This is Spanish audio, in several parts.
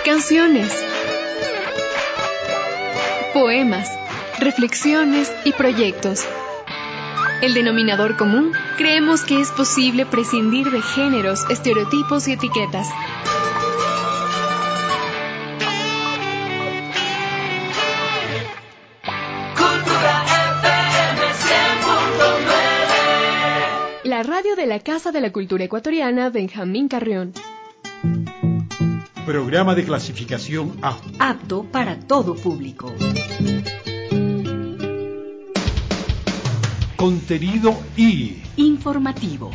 Canciones, poemas, reflexiones y proyectos. El denominador común, creemos que es posible prescindir de géneros, estereotipos y etiquetas. La radio de la Casa de la Cultura Ecuatoriana Benjamín Carrión. Programa de clasificación A. Apto para todo público. Contenido I. Informativo.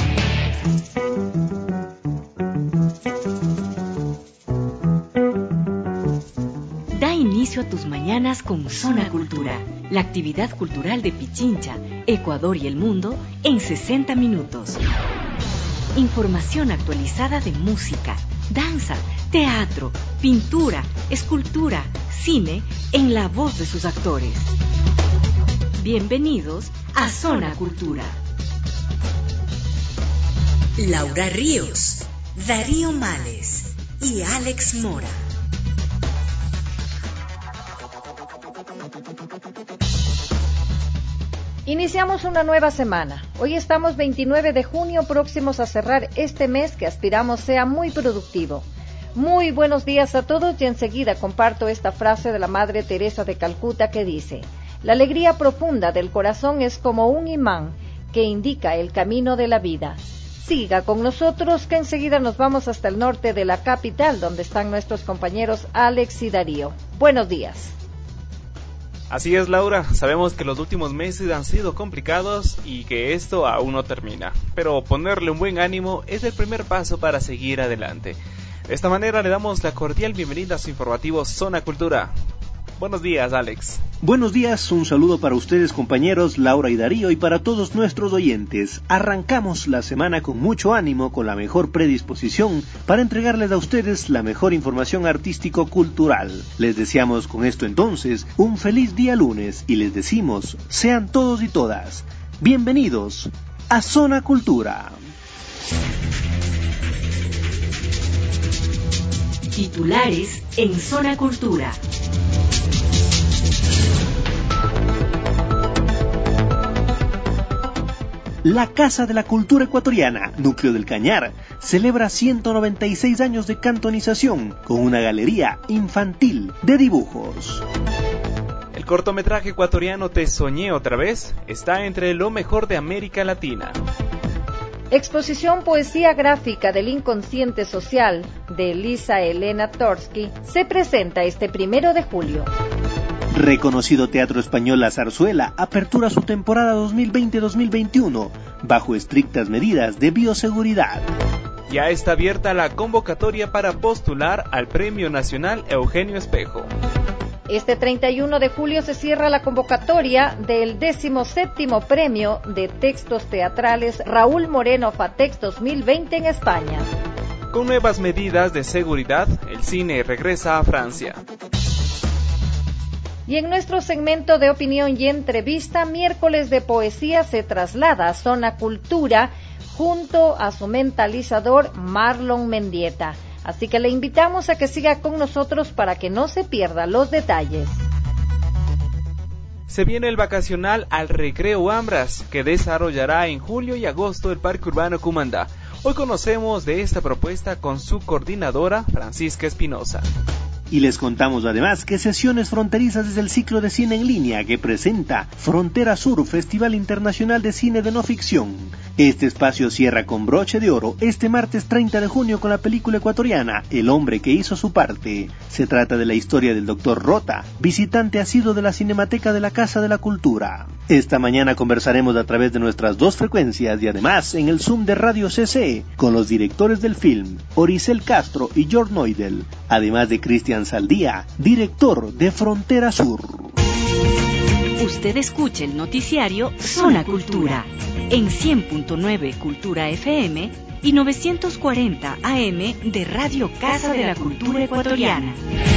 Da inicio a tus mañanas con Zona Cultura, la actividad cultural de Pichincha, Ecuador y el mundo en 60 minutos. Información actualizada de música, danza, teatro, pintura, escultura, cine, en la voz de sus actores. Bienvenidos a Zona Cultura. Laura Ríos, Darío Males y Alex Mora. Iniciamos una nueva semana. Hoy estamos 29 de junio, próximos a cerrar este mes que aspiramos sea muy productivo. Muy buenos días a todos y enseguida comparto esta frase de la Madre Teresa de Calcuta que dice: la alegría profunda del corazón es como un imán que indica el camino de la vida. Siga con nosotros que enseguida nos vamos hasta el norte de la capital donde están nuestros compañeros Alex y Darío. Buenos días. Así es, Laura, sabemos que los últimos meses han sido complicados y que esto aún no termina, pero ponerle un buen ánimo es el primer paso para seguir adelante. De esta manera le damos la cordial bienvenida a su informativo Zona Cultura. Buenos días, Alex. Buenos días, un saludo para ustedes, compañeros Laura y Darío, y para todos nuestros oyentes. Arrancamos la semana con mucho ánimo, con la mejor predisposición para entregarles a ustedes la mejor información artístico-cultural. Les deseamos con esto entonces un feliz día lunes y les decimos, sean todos y todas bienvenidos a Zona Cultura. Titulares en Zona Cultura. La Casa de la Cultura Ecuatoriana, Núcleo del Cañar, celebra 196 años de cantonización con una galería infantil de dibujos. El cortometraje ecuatoriano Te Soñé Otra Vez está entre lo mejor de América Latina. Exposición Poesía Gráfica del Inconsciente Social de Elisa Elena Torsky se presenta este 1 de julio. Reconocido Teatro Español La Zarzuela apertura su temporada 2020-2021 bajo estrictas medidas de bioseguridad. Ya está abierta la convocatoria para postular al Premio Nacional Eugenio Espejo. Este 31 de julio se cierra la convocatoria del 17º Premio de Textos Teatrales Raúl Moreno Fatex 2020 en España. Con nuevas medidas de seguridad, el cine regresa a Francia. Y en nuestro segmento de opinión y entrevista, miércoles de poesía se traslada a Zona Cultura junto a su mentalizador Marlon Mendieta. Así que le invitamos a que siga con nosotros para que no se pierda los detalles. Se viene el vacacional al Recreo Ambras, que desarrollará en julio y agosto el Parque Urbano Cumandá. Hoy conocemos de esta propuesta con su coordinadora, Francisca Espinosa. Y les contamos además que sesiones fronterizas desde el ciclo de cine en línea que presenta Frontera Sur, Festival Internacional de Cine de No Ficción. Este espacio cierra con broche de oro este martes 30 de junio con la película ecuatoriana El hombre que hizo su parte. Se trata de la historia del Dr. Rota, visitante asiduo de la Cinemateca de la Casa de la Cultura. Esta mañana conversaremos a través de nuestras dos frecuencias y además en el Zoom de Radio CC con los directores del film, Oricel Castro y George Neudel, además de Cristian Saldía, director de Frontera Sur. Usted escucha el noticiario Zona Cultura en 100.9 Cultura FM y 940 AM de Radio Casa de la Cultura Ecuatoriana.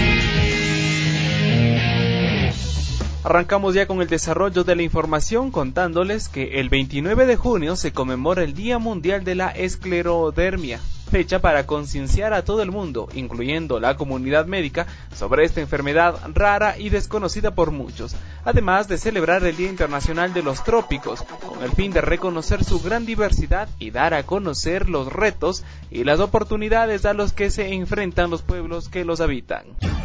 Arrancamos ya con el desarrollo de la información contándoles que el 29 de junio se conmemora el Día Mundial de la Esclerodermia. fecha para concienciar a todo el mundo, incluyendo la comunidad médica, sobre esta enfermedad rara y desconocida por muchos, además de celebrar el Día Internacional de los Trópicos, con el fin de reconocer su gran diversidad y dar a conocer los retos y las oportunidades a los que se enfrentan los pueblos que los habitan.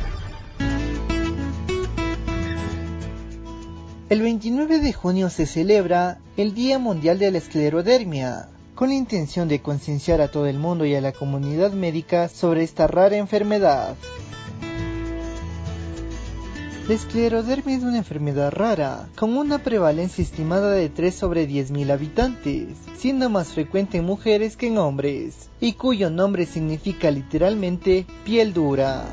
El 29 de junio se celebra el Día Mundial de la Esclerodermia, con la intención de concienciar a todo el mundo y a la comunidad médica sobre esta rara enfermedad. La esclerodermia es una enfermedad rara, con una prevalencia estimada de 3 sobre 10.000 habitantes, siendo más frecuente en mujeres que en hombres, y cuyo nombre significa literalmente piel dura.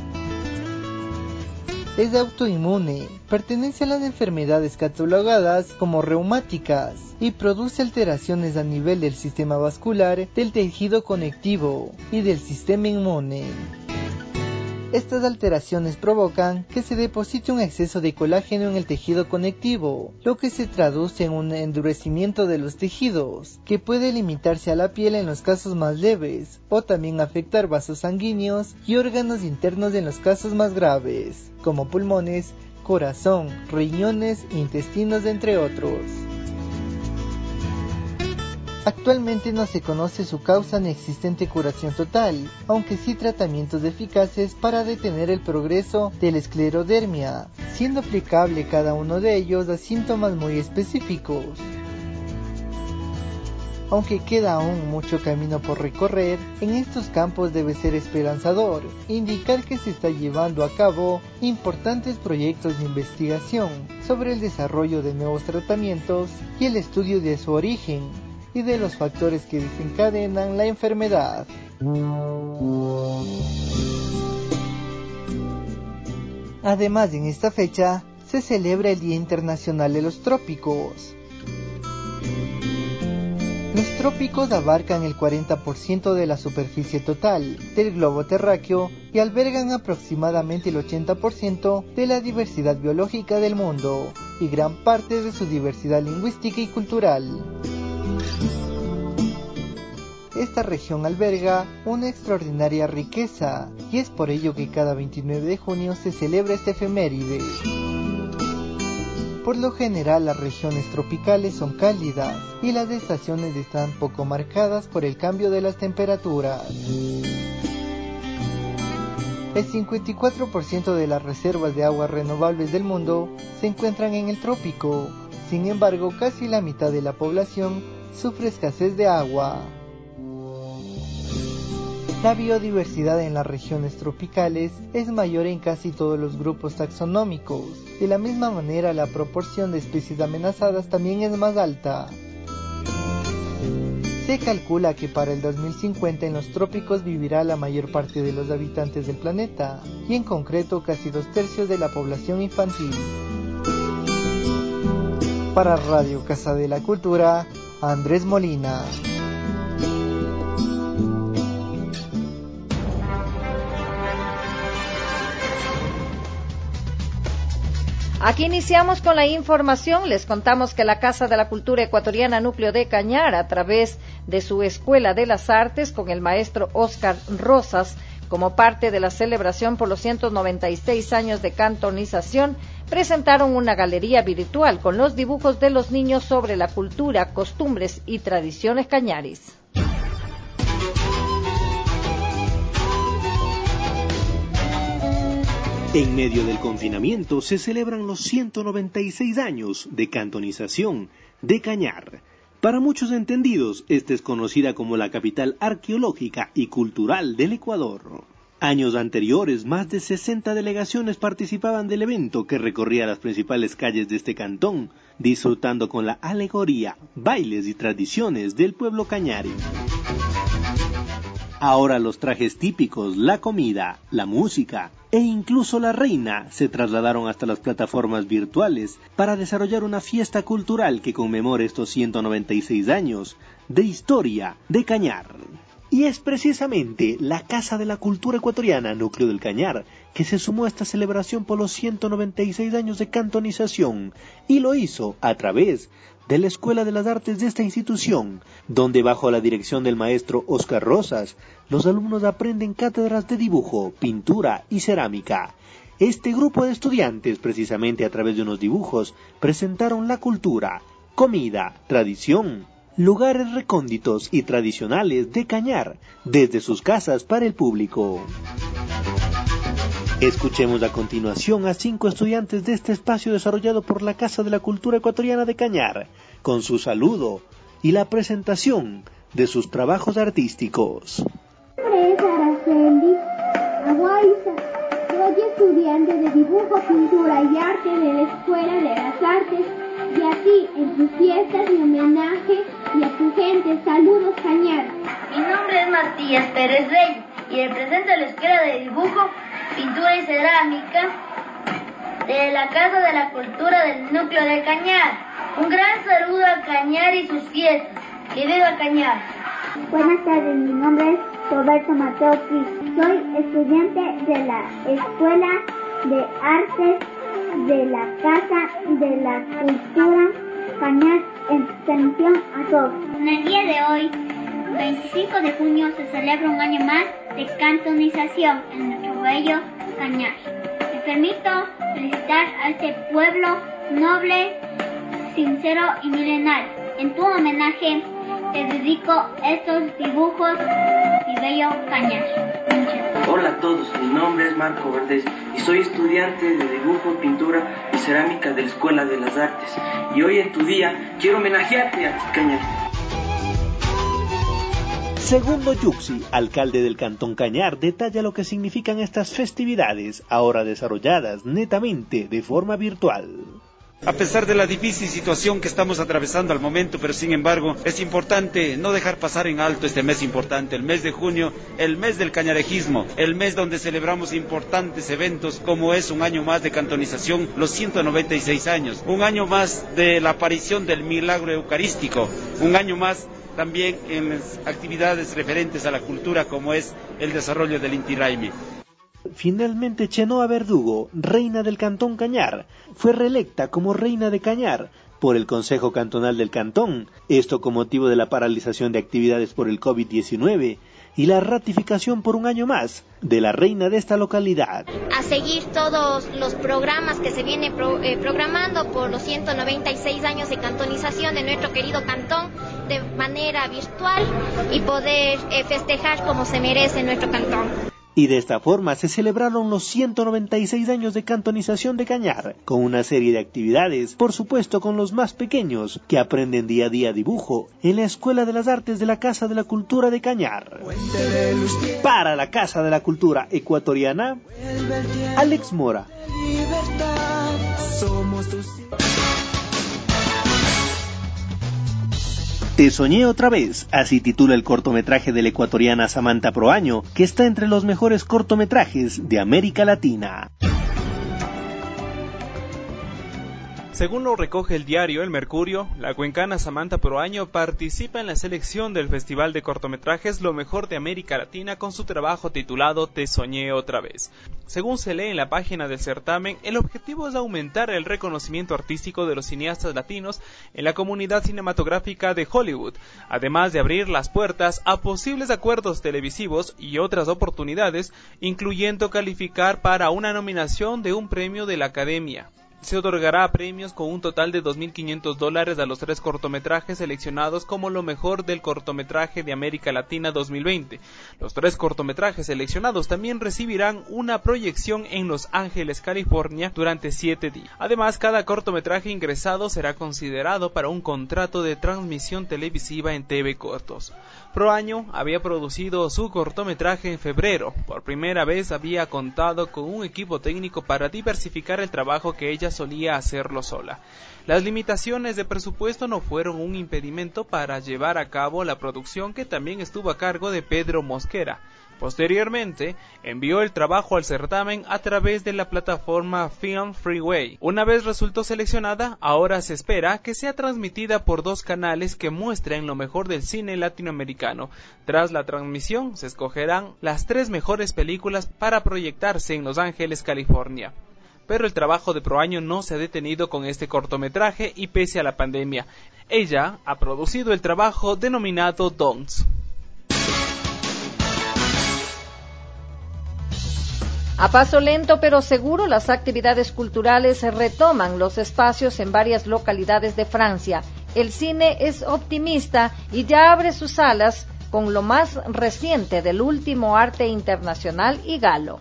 Es autoinmune, pertenece a las enfermedades catalogadas como reumáticas y produce alteraciones a nivel del sistema vascular, del tejido conectivo y del sistema inmune. Estas alteraciones provocan que se deposite un exceso de colágeno en el tejido conectivo, lo que se traduce en un endurecimiento de los tejidos, que puede limitarse a la piel en los casos más leves, o también afectar vasos sanguíneos y órganos internos en los casos más graves, como pulmones, corazón, riñones, intestinos, entre otros. Actualmente no se conoce su causa ni existente curación total, aunque sí tratamientos eficaces para detener el progreso de la esclerodermia, siendo aplicable cada uno de ellos a síntomas muy específicos. Aunque queda aún mucho camino por recorrer, en estos campos debe ser esperanzador indicar que se está llevando a cabo importantes proyectos de investigación sobre el desarrollo de nuevos tratamientos y el estudio de su origen y de los factores que desencadenan la enfermedad. Además, en esta fecha se celebra el Día Internacional de los Trópicos. Los trópicos abarcan el 40% de la superficie total del globo terráqueo y albergan aproximadamente el 80% de la diversidad biológica del mundo y gran parte de su diversidad lingüística y cultural. Esta región alberga una extraordinaria riqueza y es por ello que cada 29 de junio se celebra esta efeméride. Por lo general las regiones tropicales son cálidas y las estaciones están poco marcadas por el cambio de las temperaturas. El 54% de las reservas de aguas renovables del mundo se encuentran en el trópico. Sin embargo, casi la mitad de la población sufre escasez de agua. La biodiversidad en las regiones tropicales es mayor en casi todos los grupos taxonómicos. De la misma manera, la proporción de especies amenazadas también es más alta. Se calcula que para el 2050 en los trópicos vivirá la mayor parte de los habitantes del planeta, y en concreto casi 2/3 de la población infantil. Para Radio Casa de la Cultura, Andrés Molina. Aquí iniciamos con la información. Les contamos que la Casa de la Cultura Ecuatoriana Núcleo de Cañar, a través de su Escuela de las Artes con el maestro Óscar Rosas, como parte de la celebración por los 196 años de cantonización, presentaron una galería virtual con los dibujos de los niños sobre la cultura, costumbres y tradiciones cañaris. En medio del confinamiento se celebran los 196 años de cantonización de Cañar. Para muchos entendidos, esta es conocida como la capital arqueológica y cultural del Ecuador. Años anteriores, más de 60 delegaciones participaban del evento que recorría las principales calles de este cantón, disfrutando con la alegoría, bailes y tradiciones del pueblo cañari. Ahora los trajes típicos, la comida, la música e incluso la reina se trasladaron hasta las plataformas virtuales para desarrollar una fiesta cultural que conmemore estos 196 años de historia de Cañar. Y es precisamente la Casa de la Cultura Ecuatoriana, Núcleo del Cañar, que se sumó a esta celebración por los 196 años de cantonización, y lo hizo a través de la Escuela de las Artes de esta institución, donde bajo la dirección del maestro Oscar Rosas, los alumnos aprenden cátedras de dibujo, pintura y cerámica. Este grupo de estudiantes, precisamente a través de unos dibujos, presentaron la cultura, comida, tradición, lugares recónditos y tradicionales de Cañar, desde sus casas para el público. Escuchemos a continuación a 5 estudiantes de este espacio desarrollado por la Casa de la Cultura Ecuatoriana de Cañar, con su saludo y la presentación de sus trabajos artísticos. Mi nombre es Araceli Aguaiza. Soy estudiante de dibujo, pintura y arte de la Escuela de las Artes, y a ti, en tus fiestas, mi homenaje, y a tu gente, saludos, Cañar. Mi nombre es Matías Pérez Rey y represento a la Escuela de Dibujo, Pintura y Cerámica de la Casa de la Cultura del Núcleo de Cañar. Un gran saludo a Cañar y sus fiestas. ¡Que viva Cañar! Buenas tardes, mi nombre es Roberto Mateo Cris. Soy estudiante de la Escuela de Artes de la Casa de la Cultura Cañar. Extensión a todos. En el día de hoy, 25 de junio, se celebra un año más de cantonización en nuestro bello Cañar. Me permito felicitar a este pueblo noble, sincero y milenario. En tu homenaje te dedico estos dibujos, mi bello Cañar. Hola a todos, mi nombre es Marco Valdés y soy estudiante de dibujo, pintura y cerámica de la Escuela de las Artes. Y hoy en tu día quiero homenajearte a Cañar. Segundo Yuxi, alcalde del Cantón Cañar, detalla lo que significan estas festividades, ahora desarrolladas netamente de forma virtual. A pesar de la difícil situación que estamos atravesando al momento, pero sin embargo es importante no dejar pasar en alto este mes importante, el mes de junio, el mes del cañarejismo, el mes donde celebramos importantes eventos como es un año más de cantonización, los 196 años, un año más de la aparición del milagro eucarístico, un año más también en las actividades referentes a la cultura como es el desarrollo del Inti Raymi. Finalmente, Chenoa Verdugo, reina del Cantón Cañar, fue reelecta como reina de Cañar por el Consejo Cantonal del Cantón, esto con motivo de la paralización de actividades por el COVID-19 y la ratificación por un año más de la reina de esta localidad. A seguir todos los programas que se vienen programando por los 196 años de cantonización de nuestro querido cantón de manera virtual y poder festejar como se merece nuestro cantón. Y de esta forma se celebraron los 196 años de cantonización de Cañar, con una serie de actividades, por supuesto con los más pequeños, que aprenden día a día dibujo en la Escuela de las Artes de la Casa de la Cultura de Cañar. Para la Casa de la Cultura Ecuatoriana, Alex Mora. Te soñé otra vez, así titula el cortometraje de la ecuatoriana Samantha Proaño, que está entre los mejores cortometrajes de América Latina. Según lo recoge el diario El Mercurio, la cuencana Samantha Proaño participa en la selección del Festival de Cortometrajes Lo Mejor de América Latina con su trabajo titulado Te Soñé Otra Vez. Según se lee en la página del certamen, el objetivo es aumentar el reconocimiento artístico de los cineastas latinos en la comunidad cinematográfica de Hollywood, además de abrir las puertas a posibles acuerdos televisivos y otras oportunidades, incluyendo calificar para una nominación de un premio de la Academia. Se otorgará premios con un total de $2.500 a los 3 cortometrajes seleccionados como lo mejor del cortometraje de América Latina 2020. Los 3 cortometrajes seleccionados también recibirán una proyección en Los Ángeles, California, durante 7 días. Además, cada cortometraje ingresado será considerado para un contrato de transmisión televisiva en TV Cortos. Proaño había producido su cortometraje en febrero. Por primera vez había contado con un equipo técnico para diversificar el trabajo que ella solía hacerlo sola. Las limitaciones de presupuesto no fueron un impedimento para llevar a cabo la producción, que también estuvo a cargo de Pedro Mosquera. Posteriormente, envió el trabajo al certamen a través de la plataforma Film Freeway. Una vez resultó seleccionada, ahora se espera que sea transmitida por 2 canales que muestren lo mejor del cine latinoamericano. Tras la transmisión, se escogerán las 3 mejores películas para proyectarse en Los Ángeles, California. Pero el trabajo de Proaño no se ha detenido con este cortometraje y pese a la pandemia, ella ha producido el trabajo denominado Don'ts. A paso lento pero seguro, las actividades culturales retoman los espacios en varias localidades de Francia. El cine es optimista y ya abre sus salas con lo más reciente del último arte internacional y galo.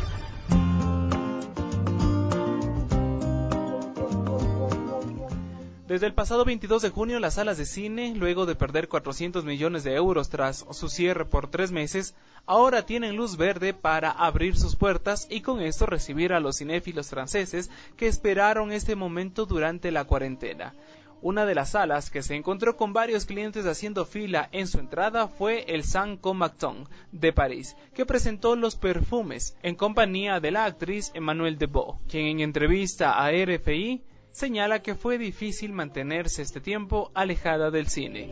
Desde el pasado 22 de junio, las salas de cine, luego de perder 400 millones de euros tras su cierre por 3 meses, ahora tienen luz verde para abrir sus puertas y con esto recibir a los cinéfilos franceses que esperaron este momento durante la cuarentena. Una de las salas que se encontró con varios clientes haciendo fila en su entrada fue el Saint-Comaton de París, que presentó Los Perfumes en compañía de la actriz Emmanuelle Debaux, quien en entrevista a RFI señala que fue difícil mantenerse este tiempo alejada del cine.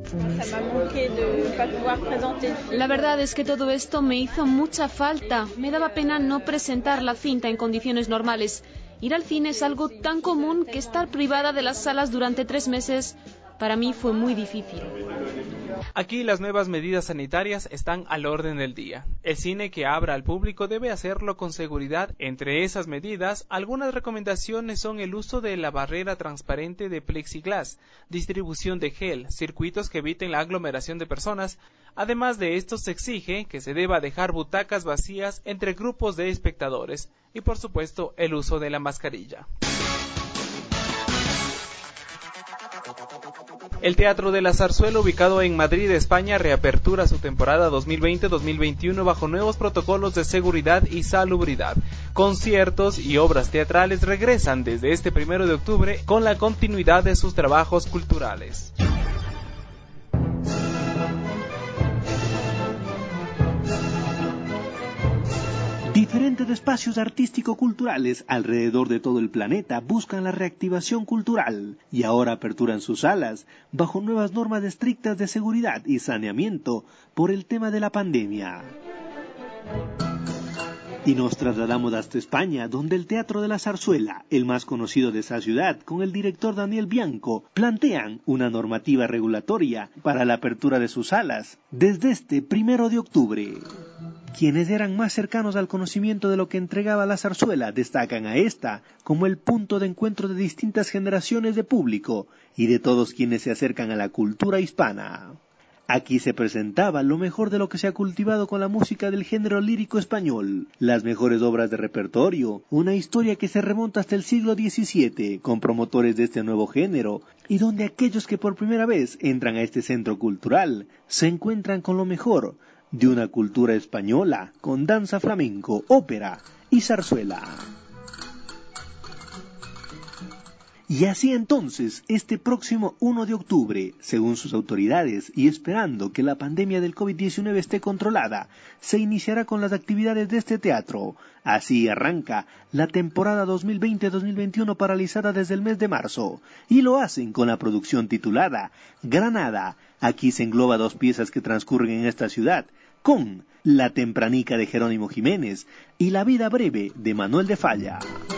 La verdad es que todo esto me hizo mucha falta. Me daba pena no presentar la cinta en condiciones normales. Ir al cine es algo tan común que estar privada de las salas durante 3 meses para mí fue muy difícil. Aquí las nuevas medidas sanitarias están al orden del día. El cine que abra al público debe hacerlo con seguridad. Entre esas medidas, algunas recomendaciones son el uso de la barrera transparente de plexiglas, distribución de gel, circuitos que eviten la aglomeración de personas. Además de esto, se exige que se deba dejar butacas vacías entre grupos de espectadores y, por supuesto, el uso de la mascarilla. El Teatro de la Zarzuela, ubicado en Madrid, España, reapertura su temporada 2020-2021 bajo nuevos protocolos de seguridad y salubridad. Conciertos y obras teatrales regresan desde este 1 de octubre con la continuidad de sus trabajos culturales. Diferentes espacios artístico-culturales alrededor de todo el planeta buscan la reactivación cultural y ahora aperturan sus salas bajo nuevas normas estrictas de seguridad y saneamiento por el tema de la pandemia. Y nos trasladamos hasta España, donde el Teatro de la Zarzuela, el más conocido de esa ciudad, con el director Daniel Bianco, plantean una normativa regulatoria para la apertura de sus salas desde este 1 de octubre. Quienes eran más cercanos al conocimiento de lo que entregaba la zarzuela destacan a esta como el punto de encuentro de distintas generaciones de público y de todos quienes se acercan a la cultura hispana. Aquí se presentaba lo mejor de lo que se ha cultivado con la música del género lírico español, las mejores obras de repertorio, una historia que se remonta hasta el siglo XVII, con promotores de este nuevo género, y donde aquellos que por primera vez entran a este centro cultural se encuentran con lo mejor de una cultura española, con danza flamenco, ópera y zarzuela. Y así entonces, este próximo 1 de octubre, según sus autoridades y esperando que la pandemia del COVID-19 esté controlada, se iniciará con las actividades de este teatro. Así arranca la temporada 2020-2021 paralizada desde el mes de marzo, y lo hacen con la producción titulada Granada. Aquí se engloba 2 piezas que transcurren en esta ciudad, con La Tempranica de Jerónimo Jiménez y La Vida Breve de Manuel de Falla.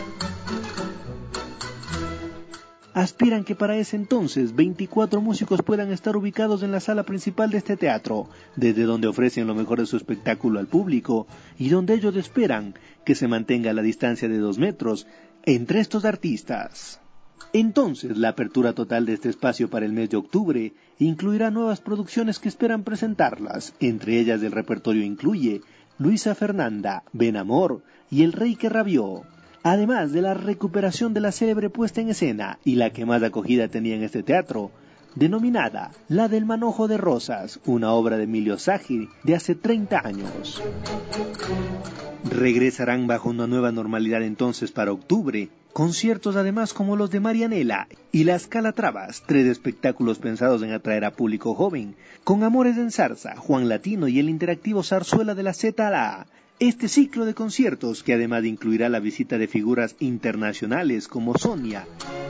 Aspiran que para ese entonces 24 músicos puedan estar ubicados en la sala principal de este teatro, desde donde ofrecen lo mejor de su espectáculo al público y donde ellos esperan que se mantenga la distancia de 2 metros entre estos artistas. Entonces, la apertura total de este espacio para el mes de octubre incluirá nuevas producciones que esperan presentarlas. Entre ellas del repertorio incluye Luisa Fernanda, Ben Amor y El Rey que Rabió. Además de la recuperación de la célebre puesta en escena y la que más acogida tenía en este teatro, denominada La del Manojo de Rosas, una obra de Emilio Sagi de hace 30 años. Regresarán bajo una nueva normalidad entonces para octubre, Conciertos además como los de Marianela y Las Calatravas, 3 espectáculos pensados en atraer a público joven, con Amores en Zarza, Juan Latino y el interactivo Zarzuela de la Z a la A. Este ciclo de conciertos, que además incluirá la visita de figuras internacionales como Sonia,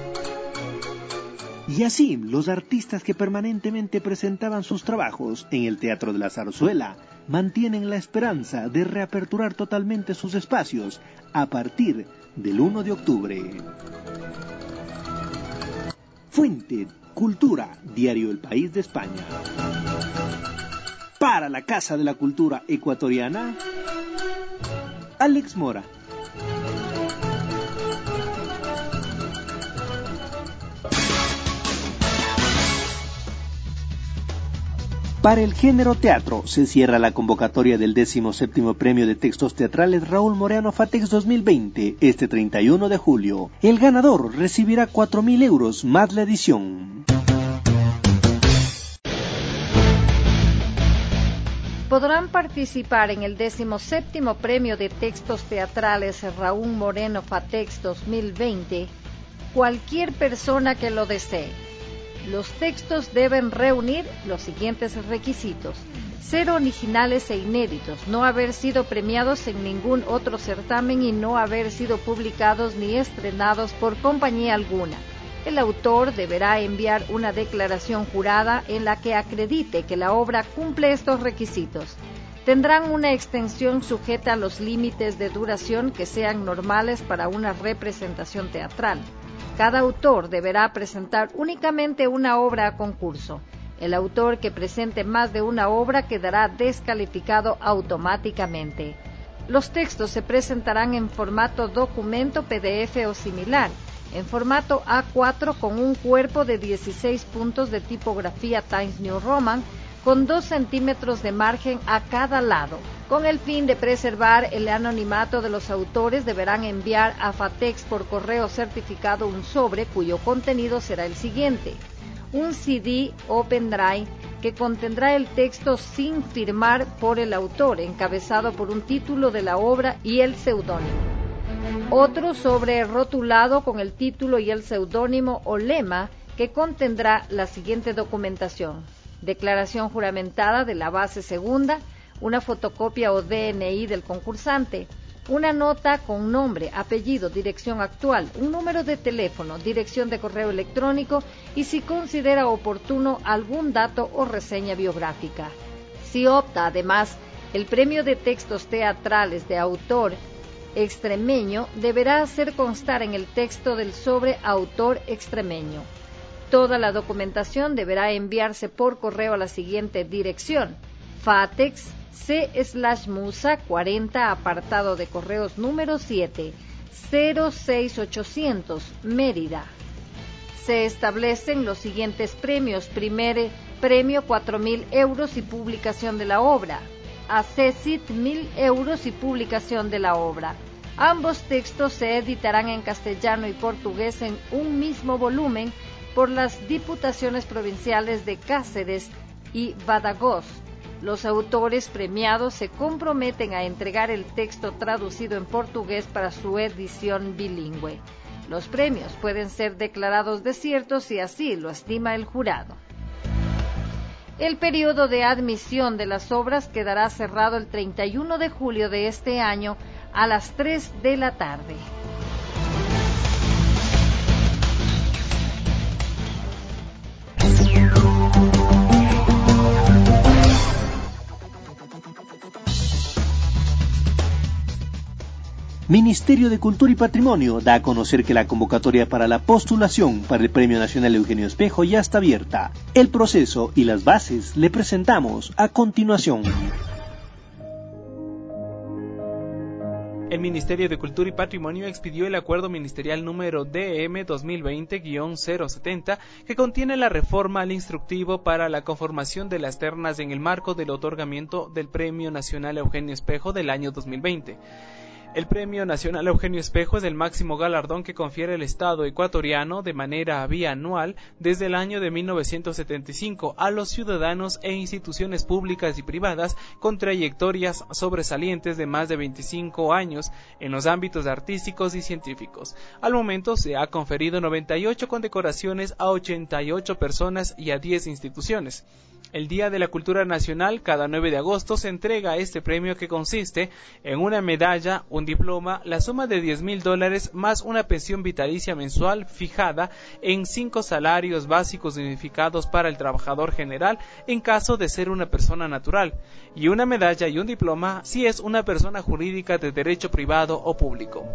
y así los artistas que permanentemente presentaban sus trabajos en el Teatro de la Zarzuela, mantienen la esperanza de reaperturar totalmente sus espacios a partir del 1 de octubre. Fuente, Cultura, Diario El País de España. Para la Casa de la Cultura Ecuatoriana, Alex Mora. Para el género teatro se cierra la convocatoria del 17º Premio de Textos Teatrales Raúl Moreano Fatex 2020 este 31 de julio. El ganador recibirá 4.000 euros más la edición. Podrán participar en el 17º Premio de Textos Teatrales Raúl Moreno Fatex 2020 cualquier persona que lo desee. Los textos deben reunir los siguientes requisitos: ser originales e inéditos, no haber sido premiados en ningún otro certamen y no haber sido publicados ni estrenados por compañía alguna. El autor deberá enviar una declaración jurada en la que acredite que la obra cumple estos requisitos. Tendrán una extensión sujeta a los límites de duración que sean normales para una representación teatral. Cada autor deberá presentar únicamente una obra a concurso. El autor que presente más de una obra quedará descalificado automáticamente. Los textos se presentarán en formato documento PDF o similar, en formato A4 con un cuerpo de 16 puntos de tipografía Times New Roman, con 2 centímetros de margen a cada lado. Con el fin de preservar el anonimato de los autores, deberán enviar a Fatex por correo certificado un sobre cuyo contenido será el siguiente: un CD o pendrive que contendrá el texto sin firmar por el autor, encabezado por un título de la obra y el seudónimo. Otro sobre rotulado con el título y el seudónimo o lema que contendrá la siguiente documentación: declaración juramentada de la base segunda, una fotocopia o DNI del concursante, una nota con nombre, apellido, dirección actual, un número de teléfono, dirección de correo electrónico y, si considera oportuno, algún dato o reseña biográfica. Si opta, además, el premio de textos teatrales de autor extremeño, deberá hacer constar en el texto del sobre autor extremeño. Toda la documentación deberá enviarse por correo a la siguiente dirección: Fatex C/Musa 40, apartado de correos número 7, 06800, Mérida. Se establecen los siguientes premios. Primer premio, 4.000 euros y publicación de la obra. Accessit, 1.000 euros y publicación de la obra. Ambos textos se editarán en castellano y portugués en un mismo volumen por las Diputaciones Provinciales de Cáceres y Badajoz. Los autores premiados se comprometen a entregar el texto traducido en portugués para su edición bilingüe. Los premios pueden ser declarados desiertos si así lo estima el jurado. El periodo de admisión de las obras quedará cerrado el 31 de julio de este año a las 3 de la tarde. Ministerio de Cultura y Patrimonio da a conocer que la convocatoria para la postulación para el Premio Nacional Eugenio Espejo ya está abierta. El proceso y las bases le presentamos a continuación. El Ministerio de Cultura y Patrimonio expidió el acuerdo ministerial número DM 2020-070 que contiene la reforma al instructivo para la conformación de las ternas en el marco del otorgamiento del Premio Nacional Eugenio Espejo del año 2020. El Premio Nacional Eugenio Espejo es el máximo galardón que confiere el Estado ecuatoriano de manera bianual desde el año de 1975 a los ciudadanos e instituciones públicas y privadas con trayectorias sobresalientes de más de 25 años en los ámbitos artísticos y científicos. Al momento se ha conferido 98 condecoraciones a 88 personas y a 10 instituciones. El Día de la Cultura Nacional, cada 9 de agosto, se entrega este premio que consiste en una medalla, un diploma, la suma de $10,000 más una pensión vitalicia mensual fijada en 5 salarios básicos unificados para el trabajador general en caso de ser una persona natural, y una medalla y un diploma si es una persona jurídica de derecho privado o público.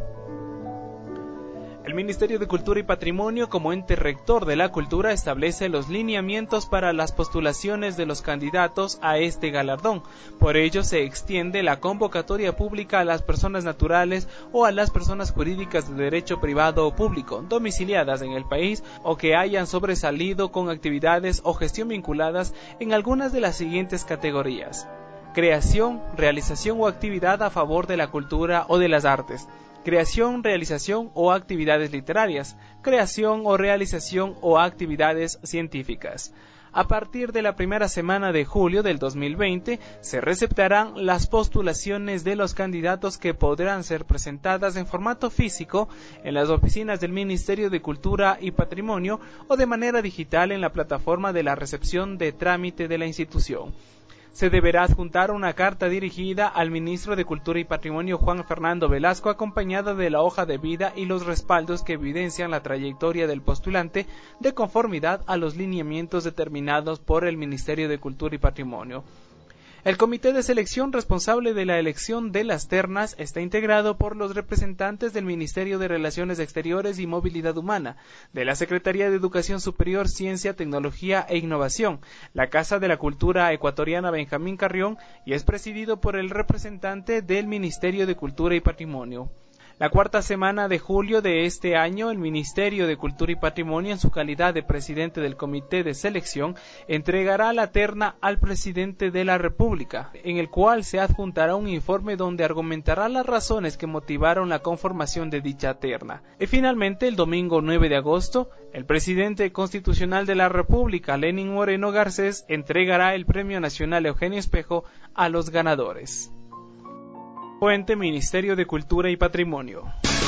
El Ministerio de Cultura y Patrimonio, como ente rector de la cultura, establece los lineamientos para las postulaciones de los candidatos a este galardón. Por ello, se extiende la convocatoria pública a las personas naturales o a las personas jurídicas de derecho privado o público, domiciliadas en el país o que hayan sobresalido con actividades o gestión vinculadas en algunas de las siguientes categorías: creación, realización o actividad a favor de la cultura o de las artes; creación, realización o actividades literarias; creación o realización o actividades científicas. A partir de la primera semana de julio del 2020 se receptarán las postulaciones de los candidatos, que podrán ser presentadas en formato físico en las oficinas del Ministerio de Cultura y Patrimonio o de manera digital en la plataforma de la recepción de trámite de la institución. Se deberá adjuntar una carta dirigida al ministro de Cultura y Patrimonio, Juan Fernando Velasco, acompañada de la hoja de vida y los respaldos que evidencian la trayectoria del postulante de conformidad a los lineamientos determinados por el Ministerio de Cultura y Patrimonio. El comité de selección responsable de la elección de las ternas está integrado por los representantes del Ministerio de Relaciones Exteriores y Movilidad Humana, de la Secretaría de Educación Superior, Ciencia, Tecnología e Innovación, la Casa de la Cultura Ecuatoriana Benjamín Carrión, y es presidido por el representante del Ministerio de Cultura y Patrimonio. La cuarta semana de julio de este año, el Ministerio de Cultura y Patrimonio, en su calidad de presidente del comité de selección, entregará la terna al presidente de la República, en el cual se adjuntará un informe donde argumentará las razones que motivaron la conformación de dicha terna. Y finalmente, el domingo 9 de agosto, el presidente constitucional de la República, Lenín Moreno Garcés, entregará el Premio Nacional Eugenio Espejo a los ganadores. Fuente: Ministerio de Cultura y Patrimonio.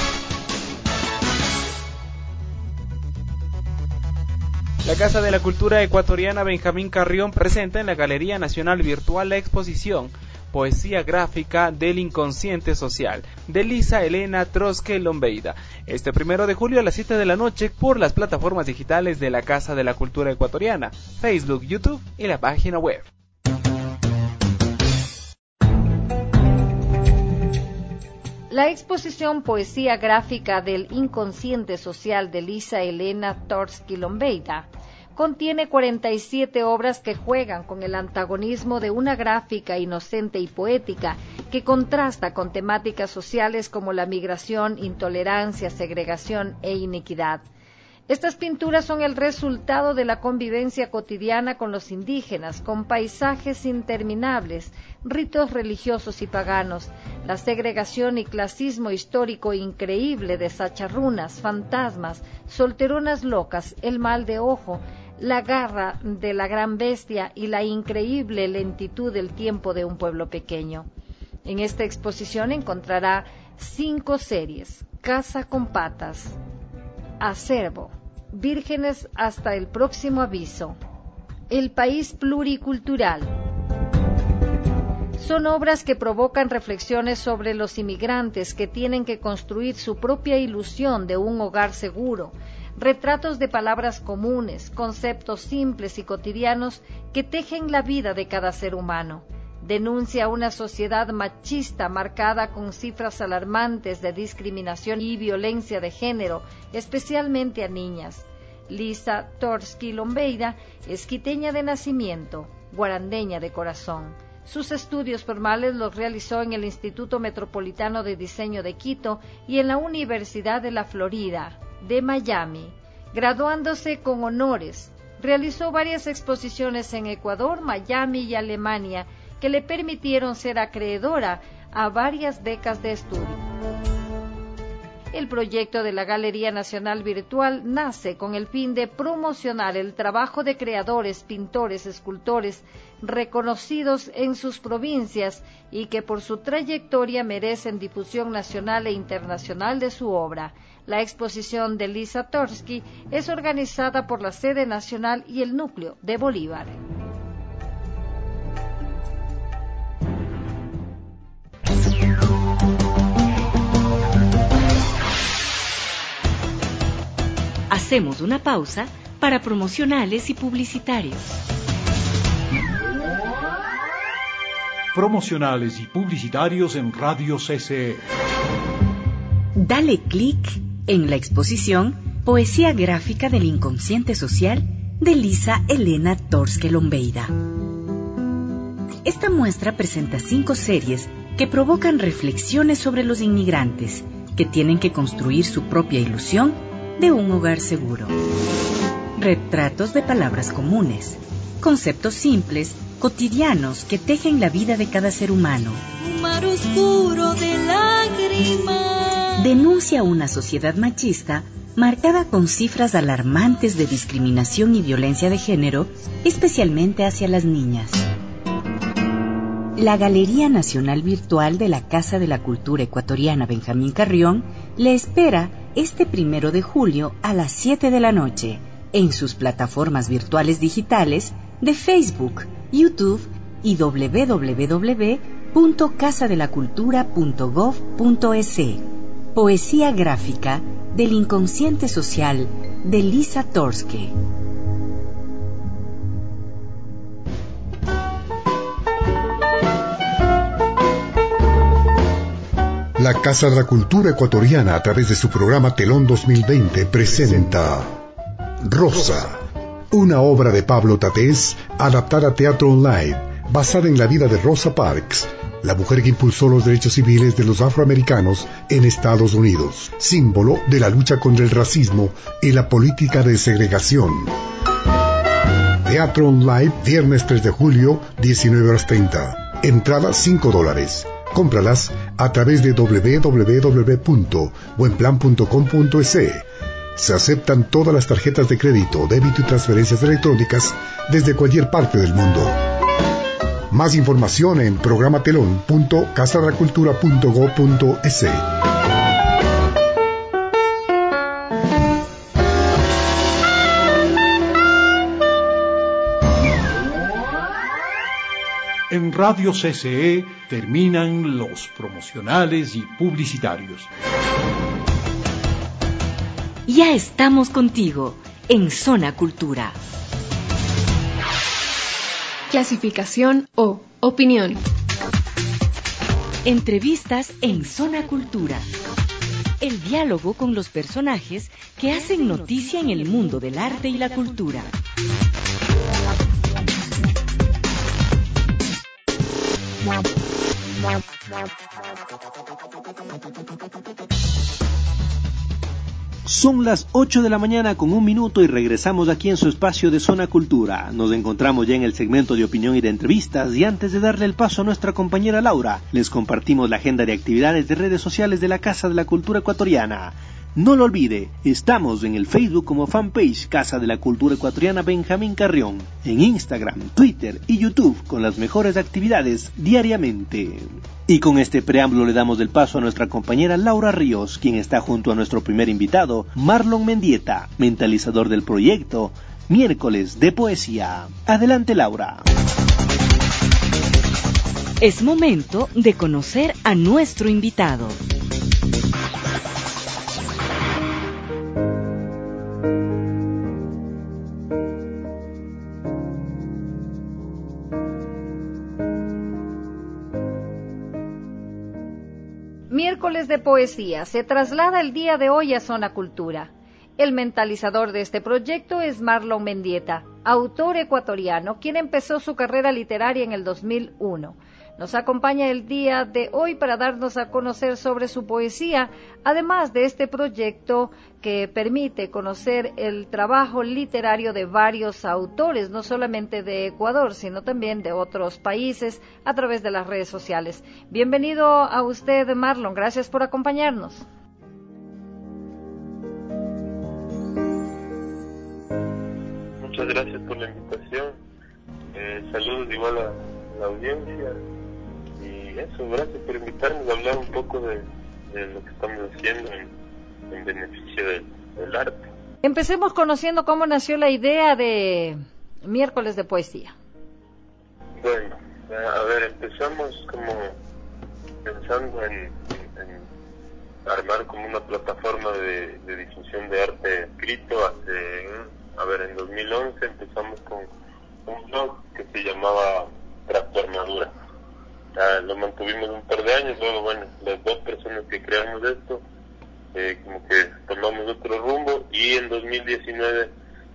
La Casa de la Cultura Ecuatoriana Benjamín Carrión presenta en la Galería Nacional Virtual la exposición Poesía Gráfica del Inconsciente Social, de Lisa Elena Trosque Lombeida, este 1 de julio a las 7 de la noche por las plataformas digitales de la Casa de la Cultura Ecuatoriana, Facebook, YouTube y la página web. La exposición Poesía Gráfica del Inconsciente Social de Lisa Elena Trosque Lombeida contiene 47 obras que juegan con el antagonismo de una gráfica inocente y poética que contrasta con temáticas sociales como la migración, intolerancia, segregación e inequidad. Estas pinturas son el resultado de la convivencia cotidiana con los indígenas, con paisajes interminables, ritos religiosos y paganos, la segregación y clasismo histórico increíble de sacharrunas, fantasmas, solteronas locas, el mal de ojo, la garra de la gran bestia y la increíble lentitud del tiempo de un pueblo pequeño. En esta exposición encontrará 5 series: Casa con Patas, Acervo, Vírgenes hasta el próximo aviso, El País Pluricultural. Son obras que provocan reflexiones sobre los inmigrantes que tienen que construir su propia ilusión de un hogar seguro, retratos de palabras comunes, conceptos simples y cotidianos que tejen la vida de cada ser humano. Denuncia una sociedad machista marcada con cifras alarmantes de discriminación y violencia de género, especialmente a niñas. Lisa Trosque Lombeida es quiteña de nacimiento, guarandeña de corazón. Sus estudios formales los realizó en el Instituto Metropolitano de Diseño de Quito y en la Universidad de la Florida, de Miami. Graduándose con honores, realizó varias exposiciones en Ecuador, Miami y Alemania, que le permitieron ser acreedora a varias becas de estudio. El proyecto de la Galería Nacional Virtual nace con el fin de promocionar el trabajo de creadores, pintores, escultores reconocidos en sus provincias y que por su trayectoria merecen difusión nacional e internacional de su obra. La exposición de Lisa Torsky es organizada por la Sede Nacional y el Núcleo de Bolívar. Hacemos una pausa para promocionales y publicitarios. Promocionales y publicitarios en Radio CCE. Dale clic en la exposición Poesía Gráfica del Inconsciente Social de Lisa Elena Torsky Lombeida. Esta muestra presenta 5 series que provocan reflexiones sobre los inmigrantes que tienen que construir su propia ilusión de un hogar seguro. Retratos de palabras comunes, conceptos simples, cotidianos que tejen la vida de cada ser humano. Un mar oscuro de lágrimas. Denuncia una sociedad machista marcada con cifras alarmantes de discriminación y violencia de género, especialmente hacia las niñas. La Galería Nacional Virtual de la Casa de la Cultura Ecuatoriana Benjamín Carrión le espera este 1 de julio a las 7 de la noche en sus plataformas virtuales digitales de Facebook, YouTube y www.casadelacultura.gov.es. Poesía gráfica del inconsciente social de Lisa Torsky. La Casa de la Cultura Ecuatoriana, a través de su programa Telón 2020, presenta Rosa, una obra de Pablo Tatés, adaptada a teatro online, basada en la vida de Rosa Parks, la mujer que impulsó los derechos civiles de los afroamericanos en Estados Unidos, símbolo de la lucha contra el racismo y la política de segregación. Teatro online, viernes 3 de julio, 19:30. Entrada $5. Cómpralas a través de www.buenplan.com.es. Se aceptan todas las tarjetas de crédito, débito y transferencias electrónicas desde cualquier parte del mundo. Más información en programatelón.casadelacultura.go.es. En Radio CCE terminan los promocionales y publicitarios. Ya estamos contigo en Zona Cultura. Clasificación O. Opinión. Entrevistas en Zona Cultura. El diálogo con los personajes que hacen noticia en el mundo del arte y la cultura. Son las 8 de la mañana con 1 minuto y regresamos aquí en su espacio de Zona Cultura. Nos encontramos ya en el segmento de opinión y de entrevistas, y antes de darle el paso a nuestra compañera Laura, les compartimos la agenda de actividades de redes sociales de la Casa de la Cultura Ecuatoriana. No lo olvide, estamos en el Facebook como fanpage Casa de la Cultura Ecuatoriana Benjamín Carrión, en Instagram, Twitter y YouTube con las mejores actividades diariamente. Y con este preámbulo le damos el paso a nuestra compañera Laura Ríos, quien está junto a nuestro primer invitado, Marlon Mendieta, mentalizador del proyecto Miércoles de Poesía. Adelante, Laura. Es momento de conocer a nuestro invitado. Miércoles de Poesía se traslada el día de hoy a Zona Cultura. El mentalizador de este proyecto es Marlon Mendieta, autor ecuatoriano, quien empezó su carrera literaria en el 2001. Nos acompaña el día de hoy para darnos a conocer sobre su poesía, además de este proyecto que permite conocer el trabajo literario de varios autores, no solamente de Ecuador, sino también de otros países, a través de las redes sociales. Bienvenido a usted, Marlon, gracias por acompañarnos. muchas gracias por la invitación. Saludos igual a la audiencia. Y eso, gracias por invitarnos a hablar un poco de lo que estamos haciendo en beneficio del arte. Empecemos conociendo cómo nació la idea de Miércoles de Poesía. Bueno, a ver, empezamos como pensando en armar como una plataforma de difusión de arte escrito. En 2011 empezamos con un blog que se llamaba Tras tu Armadura. Lo mantuvimos un par de años, luego bueno, las dos personas que creamos esto como que tomamos otro rumbo, y en 2019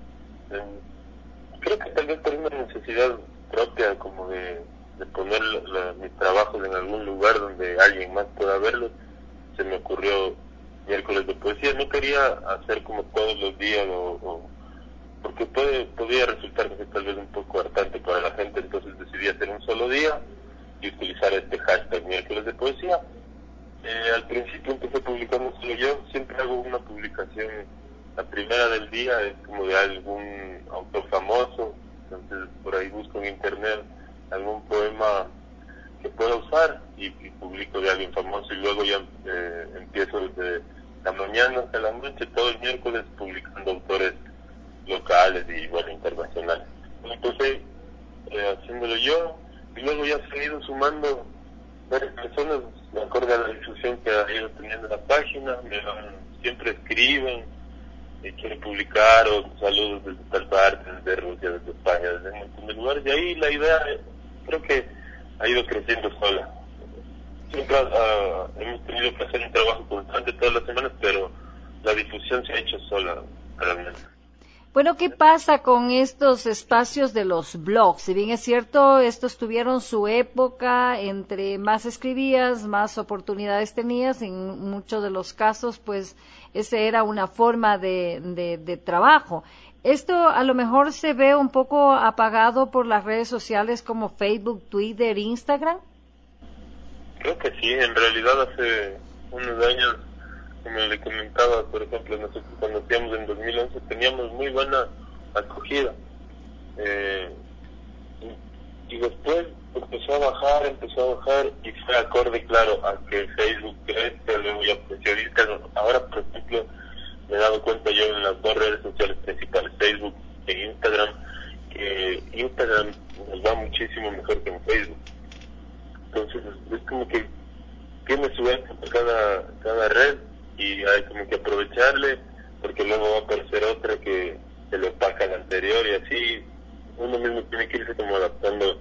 creo que tal vez por una necesidad propia como de poner mis trabajos en algún lugar donde alguien más pueda verlos, se me ocurrió Miércoles de Poesía. No quería hacer como todos los días porque podía resultar que tal vez un poco hartante para la gente, entonces decidí hacer un solo día y utilizar este hashtag Miércoles de Poesía. Al principio empecé publicando solo yo, siempre hago una publicación, la primera del día es como de algún autor famoso, entonces por ahí busco en internet algún poema que pueda usar y publico de alguien famoso, y luego ya empiezo desde la mañana hasta la noche, todo el miércoles, publicando autores locales y bueno, internacionales. Empecé haciéndolo yo, y luego ya se han ido sumando varias personas de acuerdo a la difusión que ha ido teniendo la página. Siempre escriben, quieren publicar, o saludos desde tal parte, desde Rusia, desde España, desde un montón de lugares, y ahí la idea creo que ha ido creciendo sola. Siempre hemos tenido que hacer un trabajo constante todas las semanas, pero la difusión se ha hecho sola realmente. Bueno, ¿qué pasa con estos espacios de los blogs? Si bien es cierto, estos tuvieron su época, entre más escribías, más oportunidades tenías, en muchos de los casos, pues, esa era una forma de trabajo. ¿Esto a lo mejor se ve un poco apagado por las redes sociales como Facebook, Twitter, Instagram? Creo que sí, en realidad hace unos años, como le comentaba, por ejemplo, nosotros cuando hacíamos en 2011 teníamos muy buena acogida, y después empezó a bajar y fue acorde, claro, a que Facebook crece, luego ya Instagram. Ahora, por ejemplo, me he dado cuenta yo en las dos redes sociales principales, Facebook e Instagram, que Instagram nos va muchísimo mejor que en Facebook. Entonces es como que tiene su época cada red, y hay como que aprovecharle, porque luego va a aparecer otra que se le opaca a la anterior, y así uno mismo tiene que irse como adaptando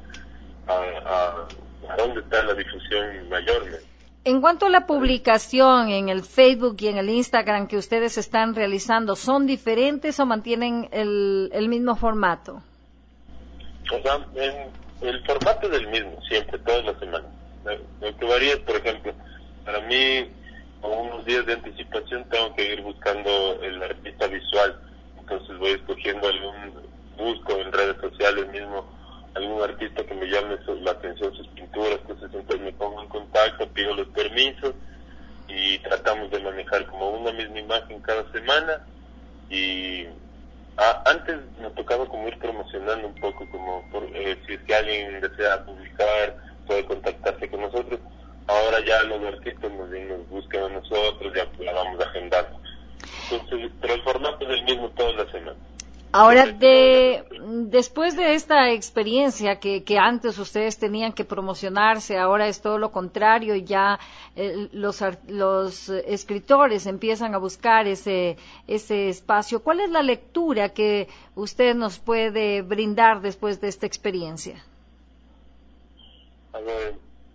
a dónde está la difusión mayor, ¿no? En cuanto a la publicación en el Facebook y en el Instagram que ustedes están realizando, ¿son diferentes o mantienen el mismo formato? O sea, el formato es el mismo, siempre, todas las semanas. Lo que varía es, por ejemplo, para mí, con unos días de anticipación tengo que ir buscando el artista visual, entonces voy escogiendo busco en redes sociales mismo algún artista que me llame la atención sus pinturas, entonces me pongo en contacto, pido los permisos y tratamos de manejar como una misma imagen cada semana. Y antes nos tocaba como ir promocionando un poco, como si es que alguien desea publicar, puede contactarse con nosotros. Ahora ya los artistas nos buscan a nosotros, ya la vamos agendando. Entonces, pero el formato es el mismo todas las semanas. Ahora, después de esta experiencia que antes ustedes tenían que promocionarse, ahora es todo lo contrario, ya los escritores empiezan a buscar ese espacio. ¿Cuál es la lectura que usted nos puede brindar después de esta experiencia? A ver,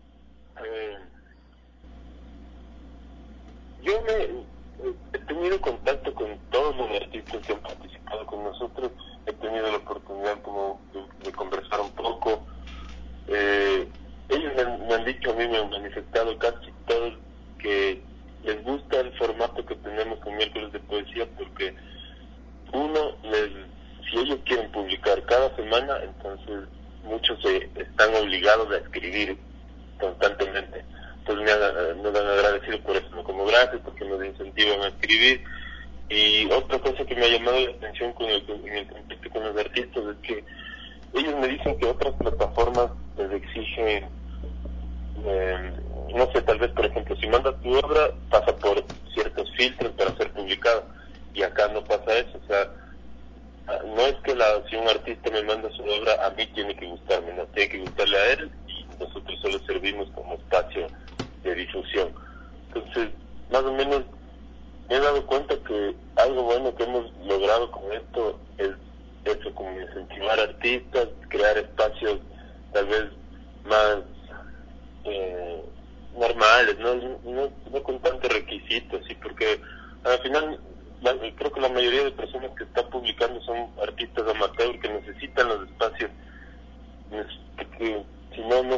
yo he tenido contacto con todos los artistas que han participado con nosotros, he tenido la oportunidad como de conversar un poco. Ellos me han dicho, a mí me han manifestado casi todos que les gusta el formato que tenemos con Miércoles de Poesía, porque si ellos quieren publicar cada semana, entonces muchos están obligados a escribir constantemente. Entonces nos han agradecido por eso, ¿no? Como gracias porque nos incentivan a escribir, Y otra cosa que me ha llamado la atención en el contacto con los artistas es que ellos me dicen que otras plataformas les exigen, no sé, tal vez, por ejemplo, si mandas tu obra, pasa por ciertos filtros para ser publicada, y acá no pasa eso. O sea, no es que si un artista me manda su obra, a mí tiene que gustarme, no tiene que gustarle a él, y nosotros solo servimos como espacio de difusión. Entonces, más o menos, me he dado cuenta que algo bueno que hemos logrado con esto es eso, como incentivar artistas, crear espacios tal vez más normales, no con tantos requisitos, ¿sí? Porque al final creo que la mayoría de personas que están publicando son artistas amateur que necesitan los espacios, que si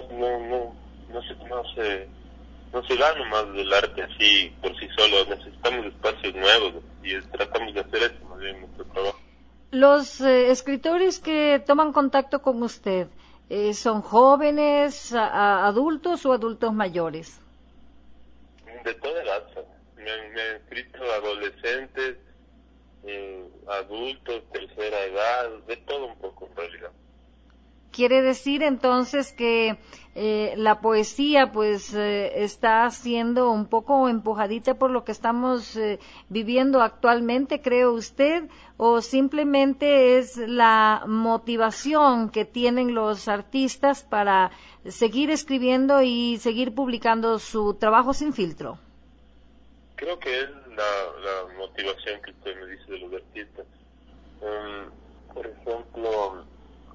no se gana más del arte así por sí solo. Necesitamos espacios nuevos y tratamos de hacer eso más bien en nuestro trabajo. Los escritores que toman contacto con usted, ¿son jóvenes, adultos o adultos mayores? De toda edad. Me han escrito adolescentes, adultos, tercera edad, de todo un poco en realidad. Quiere decir entonces que la poesía pues está siendo un poco empujadita por lo que estamos viviendo actualmente, ¿cree usted? ¿O simplemente es la motivación que tienen los artistas para seguir escribiendo y seguir publicando su trabajo sin filtro? Creo que es la motivación que usted me dice de los artistas. Por ejemplo,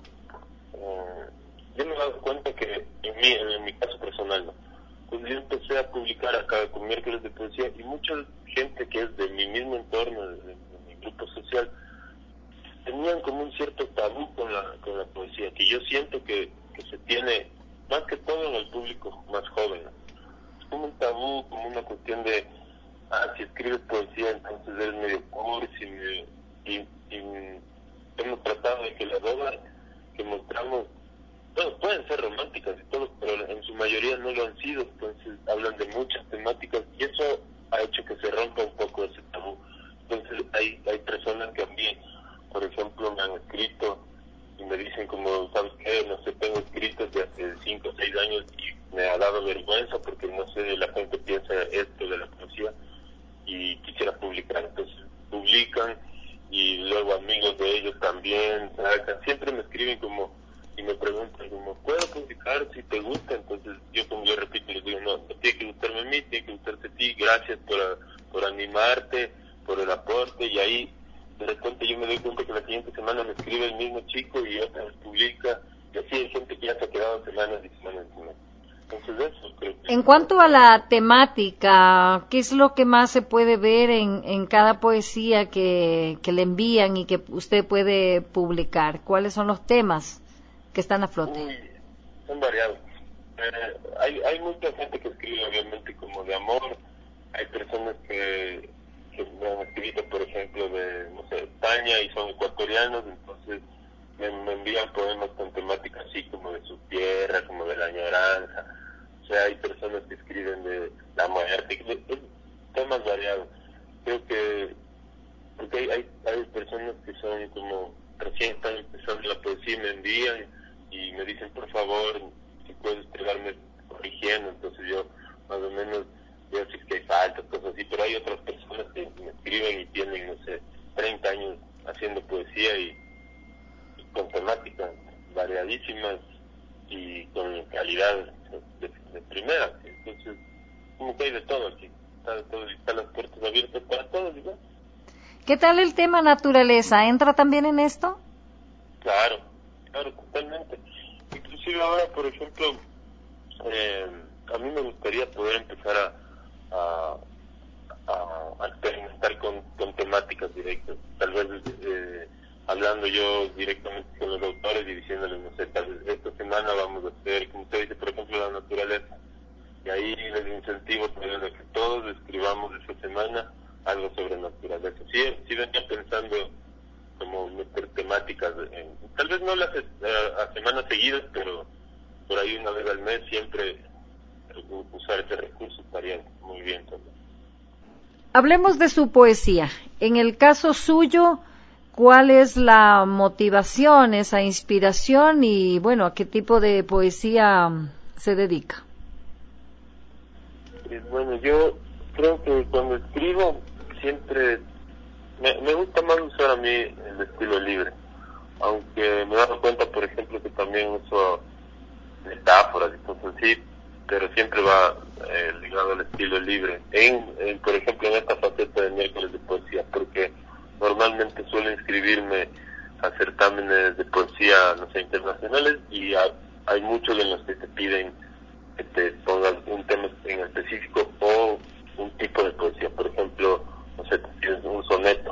yo me he dado cuenta que en mi caso personal, ¿no? Cuando yo empecé a publicar acá con Miércoles de Poesía, y mucha gente que es de mi mismo entorno, de mi grupo social, tenían como un cierto tabú con la poesía, que yo siento que se tiene más que todo en el público más joven, ¿no? Es como un tabú, como una cuestión de si escribes poesía entonces eres medio cursi, y hemos tratado de que las obras que mostramos, bueno, pueden ser románticas y todo, pero en su mayoría no lo han sido. Entonces hablan de muchas temáticas y eso ha hecho que se rompa un poco ese tabú. Entonces hay personas que a mí, por ejemplo, me han escrito y me dicen como, ¿sabes qué? No sé, tengo escritos de hace 5 o 6 años y me ha dado vergüenza porque no sé, la gente piensa esto de la poesía y quisiera publicar. Entonces publican y luego amigos de ellos también sacan. Siempre me escriben como y me preguntan como, ¿puedo publicar si te gusta? Entonces yo, como yo repito, les digo, no tiene que gustarme a mí, tiene que gustarte a ti. Gracias por animarte, por el aporte. Y ahí de repente yo me doy cuenta que la siguiente semana me escribe el mismo chico y otra vez publica, y así hay gente que ya se ha quedado semanas y semanas y semanas. Entonces eso creo que... En cuanto a la temática, ¿qué es lo que más se puede ver en cada poesía que le envían y que usted puede publicar? ¿Cuáles son los temas que están a flote? Son variados. Hay mucha gente que escribe obviamente como de amor. Hay personas que me han escrito, por ejemplo, de, no sé, España y son ecuatorianos, entonces me envían poemas con temáticas así como de su tierra, como de la añoranza. O sea, hay personas que escriben de la muerte, temas variados. Creo que porque hay personas que son como recién están empezando la poesía y me envían y me dicen, por favor, si puedes pegarme corrigiendo. Entonces yo más o menos veo si es que hay faltas, cosas así, pero hay otras personas que me escriben y tienen, no sé, 30 años haciendo poesía y con temáticas variadísimas y con calidad de primera. Entonces, como que hay de todo aquí, está de todo y están las puertas abiertas para todos, igual. ¿Qué tal el tema naturaleza? ¿Entra también en esto? Claro, totalmente. Inclusive ahora, por ejemplo, a mí me gustaría poder empezar a experimentar con temáticas directas. Tal vez hablando yo directamente con los autores y diciéndoles, no sé, tal vez esta semana vamos a hacer, como usted dice, por ejemplo, la naturaleza. Y ahí les incentivo también a que todos escribamos esta semana algo sobre naturaleza. Sí venía pensando como meter temáticas, tal vez no las a semanas seguidas, pero por ahí una vez al mes siempre usar ese recurso estaría muy bien también. Hablemos de su poesía. En el caso suyo, ¿cuál es la motivación, esa inspiración y, bueno, a qué tipo de poesía se dedica? Bueno, yo creo que cuando escribo siempre me gusta más usar a mí el estilo libre, aunque me he dado cuenta, por ejemplo, que también uso metáforas y cosas así, pero siempre va ligado al estilo libre, por ejemplo, en esta faceta de miércoles de poesía, porque normalmente suelo inscribirme a certámenes de poesía, no sé, internacionales, y hay muchos en los que te piden que te pongas un tema en específico o un tipo de poesía. Por ejemplo, no sé, te piden un soneto,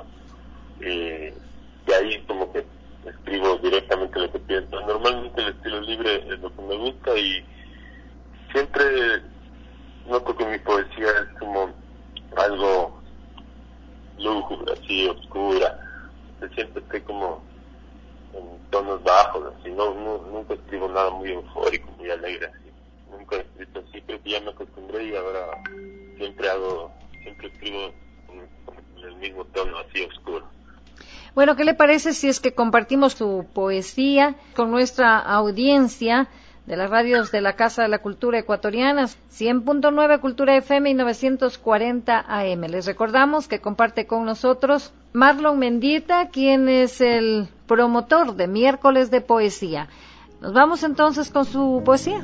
y ahí como que escribo directamente lo que pienso. Normalmente el estilo libre es lo que me gusta, y siempre noto que mi poesía es como algo lúgubre, así, oscura. Siempre estoy como en tonos bajos, así. Nunca escribo nada muy eufórico, muy alegre, así. Nunca he escrito así, creo que ya me acostumbré, y ahora siempre escribo en el mismo tono, así, oscuro. Bueno, ¿qué le parece si es que compartimos su poesía con nuestra audiencia de las radios de la Casa de la Cultura Ecuatoriana, 100.9 Cultura FM y 940 AM? Les recordamos que comparte con nosotros Marlon Mendieta, quien es el promotor de Miércoles de Poesía. Nos vamos entonces con su poesía.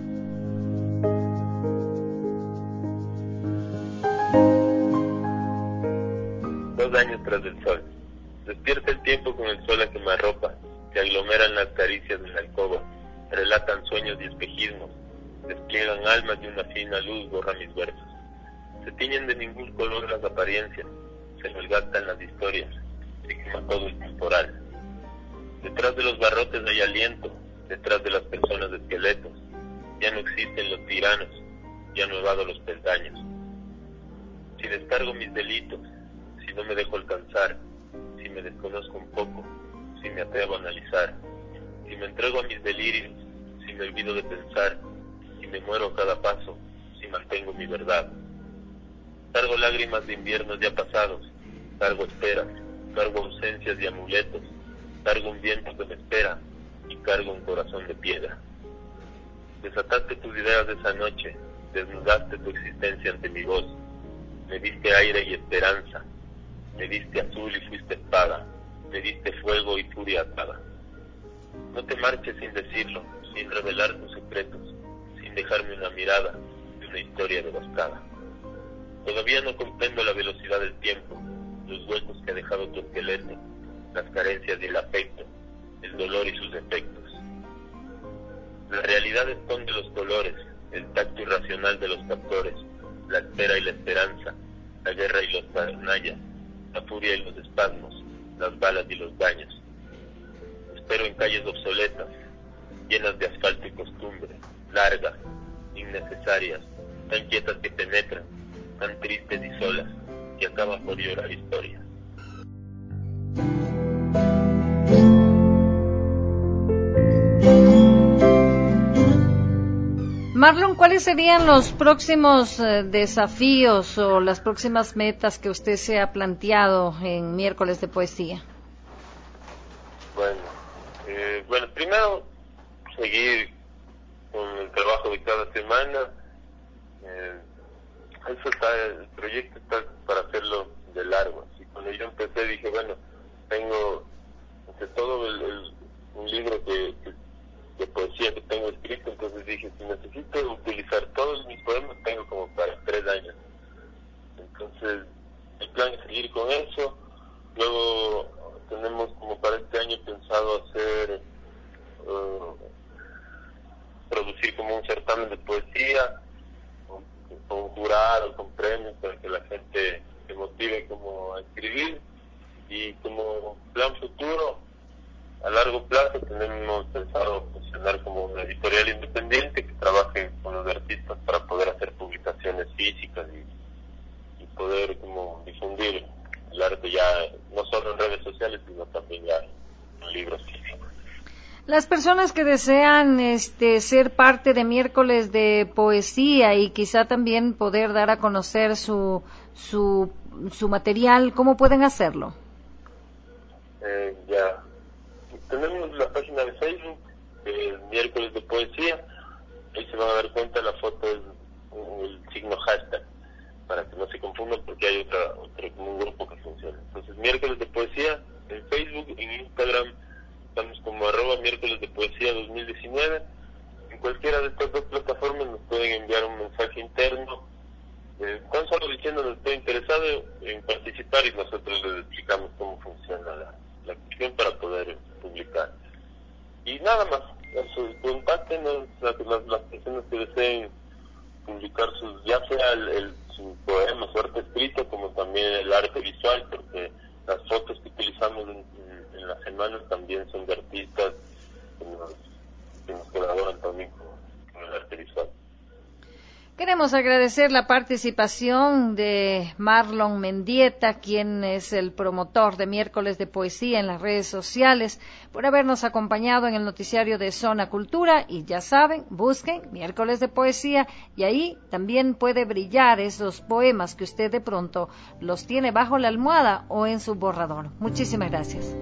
Dos años tras el sol. Despierta el tiempo con el sol a quemarropa, se aglomeran las caricias de la alcoba, relatan sueños y espejismos, despliegan almas y una fina luz borra mis versos. Se tiñen de ningún color las apariencias, se malgastan las historias, se quema todo el temporal. Detrás de los barrotes hay aliento, detrás de las personas esqueletos, ya no existen los tiranos, ya no evado los peldaños. Si descargo mis delitos, si no me dejo alcanzar, si me desconozco un poco, si me atrevo a analizar, si me entrego a mis delirios, si me olvido de pensar, si me muero a cada paso, si mantengo mi verdad. Cargo lágrimas de inviernos ya pasados, cargo esperas, cargo ausencias y amuletos, cargo un viento que me espera y cargo un corazón de piedra. Desataste tus ideas de esa noche, desnudaste tu existencia ante mi voz, me diste aire y esperanza, me diste azul y fuiste espada, me diste fuego y furia atada. No te marches sin decirlo, sin revelar tus secretos, sin dejarme una mirada de una historia devastada. Todavía no comprendo la velocidad del tiempo, los huecos que ha dejado tu esqueleto, las carencias y el afecto, el dolor y sus efectos. La realidad esconde los colores, el tacto irracional de los captores, la espera y la esperanza, la guerra y los canallas, la furia y los espasmos, las balas y los daños. Espero en calles obsoletas, llenas de asfalto y costumbre, largas, innecesarias, tan quietas que penetran, tan tristes y solas, que acaban por llorar historias. Marlon, ¿cuáles serían los próximos desafíos o las próximas metas que usted se ha planteado en Miércoles de Poesía? Bueno, primero seguir con el trabajo de cada semana. El proyecto está para hacerlo de largo. Y cuando yo empecé dije, bueno, tengo entre todo un libro de poesía que tengo escrito, entonces dije, si necesito utilizar todos mis poemas, tengo como para 3 años. Entonces, el plan es seguir con eso. Luego tenemos como para este año pensado hacer, producir como un certamen de poesía, con jurado, con premios, para que la gente se motive como a escribir. Y como plan futuro, a largo plazo, tenemos pensado funcionar como una editorial independiente que trabaje con los artistas para poder hacer publicaciones físicas y poder como difundir el arte ya no solo en redes sociales, sino también ya en libros físicos. Las personas que desean ser parte de Miércoles de Poesía y quizá también poder dar a conocer su material, ¿cómo pueden hacerlo? Ya. Tenemos la página de Facebook, Miércoles de Poesía. Ahí se van a dar cuenta, la foto es el signo hashtag, para que no se confundan, porque hay otro como un grupo que funciona. Entonces, Miércoles de Poesía en Facebook, en Instagram estamos como @miércoles de poesía 2019. En cualquiera de estas dos plataformas nos pueden enviar un mensaje interno, tan solo diciéndonos estoy interesado en participar, y nosotros les explicamos cómo funciona la cuestión para poder publicar. Y nada más, contáctenos las personas que deseen publicar ya sea su poema, su arte escrito, como también el arte visual, porque las fotos que utilizamos en las semanas también son de artistas que nos colaboran también con el arte visual. Queremos agradecer la participación de Marlon Mendieta, quien es el promotor de Miércoles de Poesía en las redes sociales, por habernos acompañado en el noticiario de Zona Cultura. Y ya saben, busquen Miércoles de Poesía y ahí también puede brillar esos poemas que usted de pronto los tiene bajo la almohada o en su borrador. Muchísimas gracias.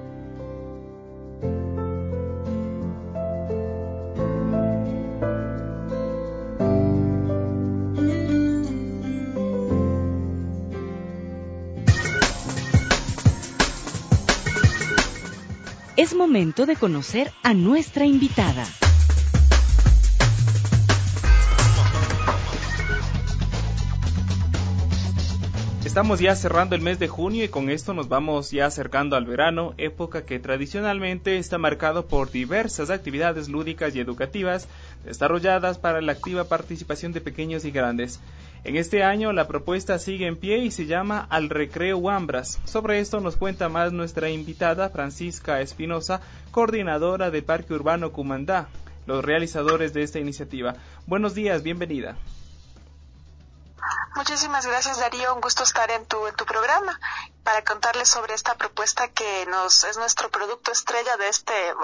Es momento de conocer a nuestra invitada. Estamos ya cerrando el mes de junio y con esto nos vamos ya acercando al verano, época que tradicionalmente está marcado por diversas actividades lúdicas y educativas desarrolladas para la activa participación de pequeños y grandes. En este año la propuesta sigue en pie y se llama Al Recreo Wambras. Sobre esto nos cuenta más nuestra invitada Francisca Espinosa, coordinadora de Parque Urbano Cumandá, los realizadores de esta iniciativa. Buenos días, bienvenida. Muchísimas gracias, Darío, un gusto estar en tu programa para contarles sobre esta propuesta que es nuestro producto estrella de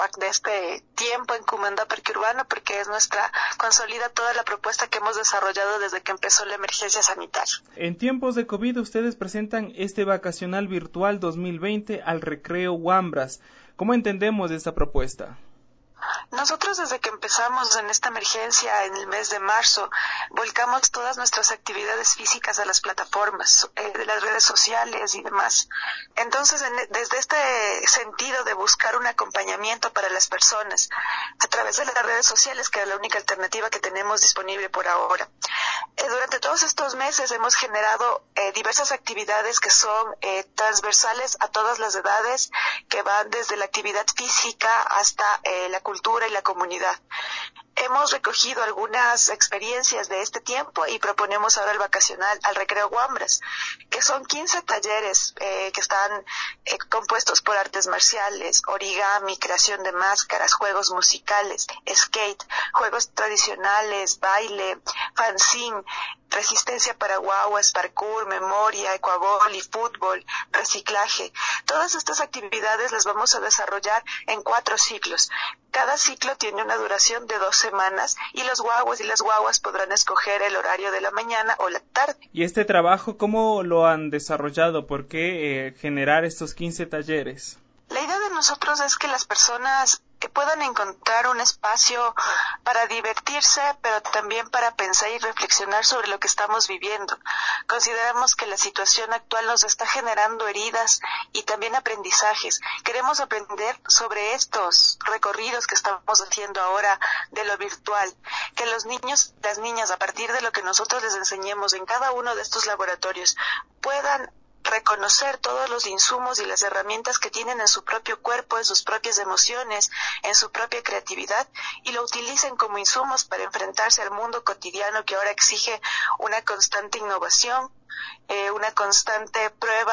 este tiempo en Cumandá Parque Urbano, porque consolida toda la propuesta que hemos desarrollado desde que empezó la emergencia sanitaria. En tiempos de COVID ustedes presentan este vacacional virtual 2020 Al Recreo Wambras. ¿Cómo entendemos esta propuesta? Nosotros desde que empezamos en esta emergencia en el mes de marzo, volcamos todas nuestras actividades físicas a las plataformas, de las redes sociales y demás. Entonces, desde este sentido de buscar un acompañamiento para las personas a través de las redes sociales, que es la única alternativa que tenemos disponible por ahora. Durante todos estos meses hemos generado diversas actividades que son transversales a todas las edades, que van desde la actividad física hasta la cultura y la comunidad. Hemos recogido algunas experiencias de este tiempo y proponemos ahora el vacacional Al Recreo Wambras, que son 15 talleres que están compuestos por artes marciales, origami, creación de máscaras, juegos musicales, skate, juegos tradicionales, baile, fanzine, resistencia para guaguas, parkour, memoria, ecuabol y fútbol, reciclaje. Todas estas actividades las vamos a desarrollar en 4 ciclos. Cada ciclo tiene una duración de 2 semanas y los guaguas y las guaguas podrán escoger el horario de la mañana o la tarde. ¿Y este trabajo cómo lo han desarrollado? ¿Por qué generar estos 15 talleres? La idea de nosotros es que las personas puedan encontrar un espacio para divertirse, pero también para pensar y reflexionar sobre lo que estamos viviendo. Consideramos que la situación actual nos está generando heridas y también aprendizajes. Queremos aprender sobre estos recorridos que estamos haciendo ahora de lo virtual, que los niños, las niñas, a partir de lo que nosotros les enseñemos en cada uno de estos laboratorios, puedan reconocer todos los insumos y las herramientas que tienen en su propio cuerpo, en sus propias emociones, en su propia creatividad, y lo utilicen como insumos para enfrentarse al mundo cotidiano que ahora exige una constante innovación, una constante prueba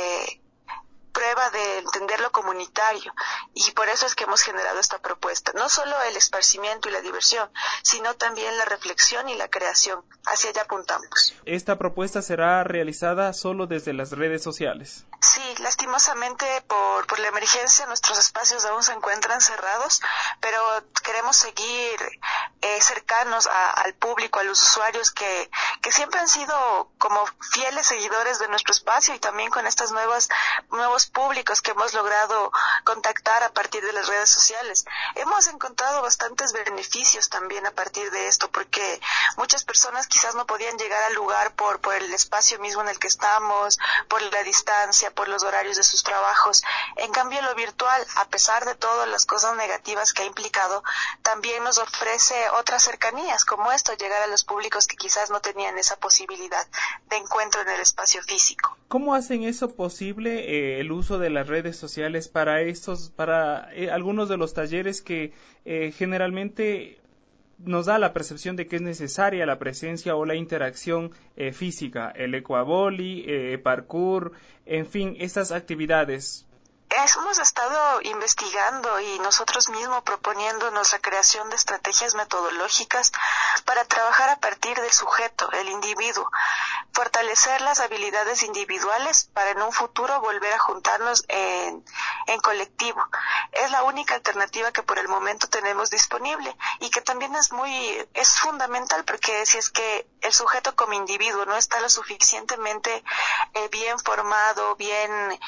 de entender lo comunitario, y por eso es que hemos generado esta propuesta. No solo el esparcimiento y la diversión, sino también la reflexión y la creación. Hacia allá apuntamos. ¿Esta propuesta será realizada solo desde las redes sociales? Sí, lastimosamente por la emergencia nuestros espacios aún se encuentran cerrados, pero queremos seguir cercanos al público, a los usuarios que siempre han sido como fieles seguidores de nuestro espacio, y también con estos nuevos públicos que hemos logrado contactar a partir de las redes sociales. Hemos encontrado bastantes beneficios también a partir de esto, porque muchas personas quizás no podían llegar al lugar por el espacio mismo en el que estamos, por la distancia, por los horarios de sus trabajos. En cambio, lo virtual, a pesar de todas las cosas negativas que ha implicado, también nos ofrece otras cercanías, como esto, llegar a los públicos que quizás no tenían esa posibilidad de encuentro en el espacio físico. ¿Cómo hacen eso posible, el uso de las redes sociales para algunos de los talleres que generalmente nos da la percepción de que es necesaria la presencia o la interacción física, el ecuaboli, parkour, en fin, estas actividades? Hemos estado investigando y nosotros mismos proponiéndonos la creación de estrategias metodológicas para trabajar a partir del sujeto, el individuo, fortalecer las habilidades individuales para en un futuro volver a juntarnos en colectivo. Es la única alternativa que por el momento tenemos disponible y que también es fundamental, porque si es que el sujeto como individuo no está lo suficientemente bien formado, bien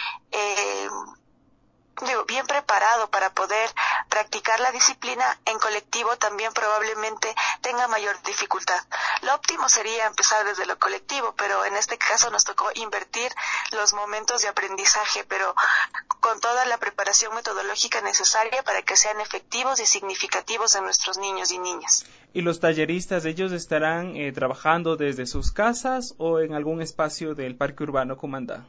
preparado para poder practicar la disciplina, en colectivo también probablemente tenga mayor dificultad. Lo óptimo sería empezar desde lo colectivo, pero en este caso nos tocó invertir los momentos de aprendizaje, pero con toda la preparación metodológica necesaria para que sean efectivos y significativos en nuestros niños y niñas. ¿Y los talleristas, ellos estarán trabajando desde sus casas o en algún espacio del Parque Urbano Comandá?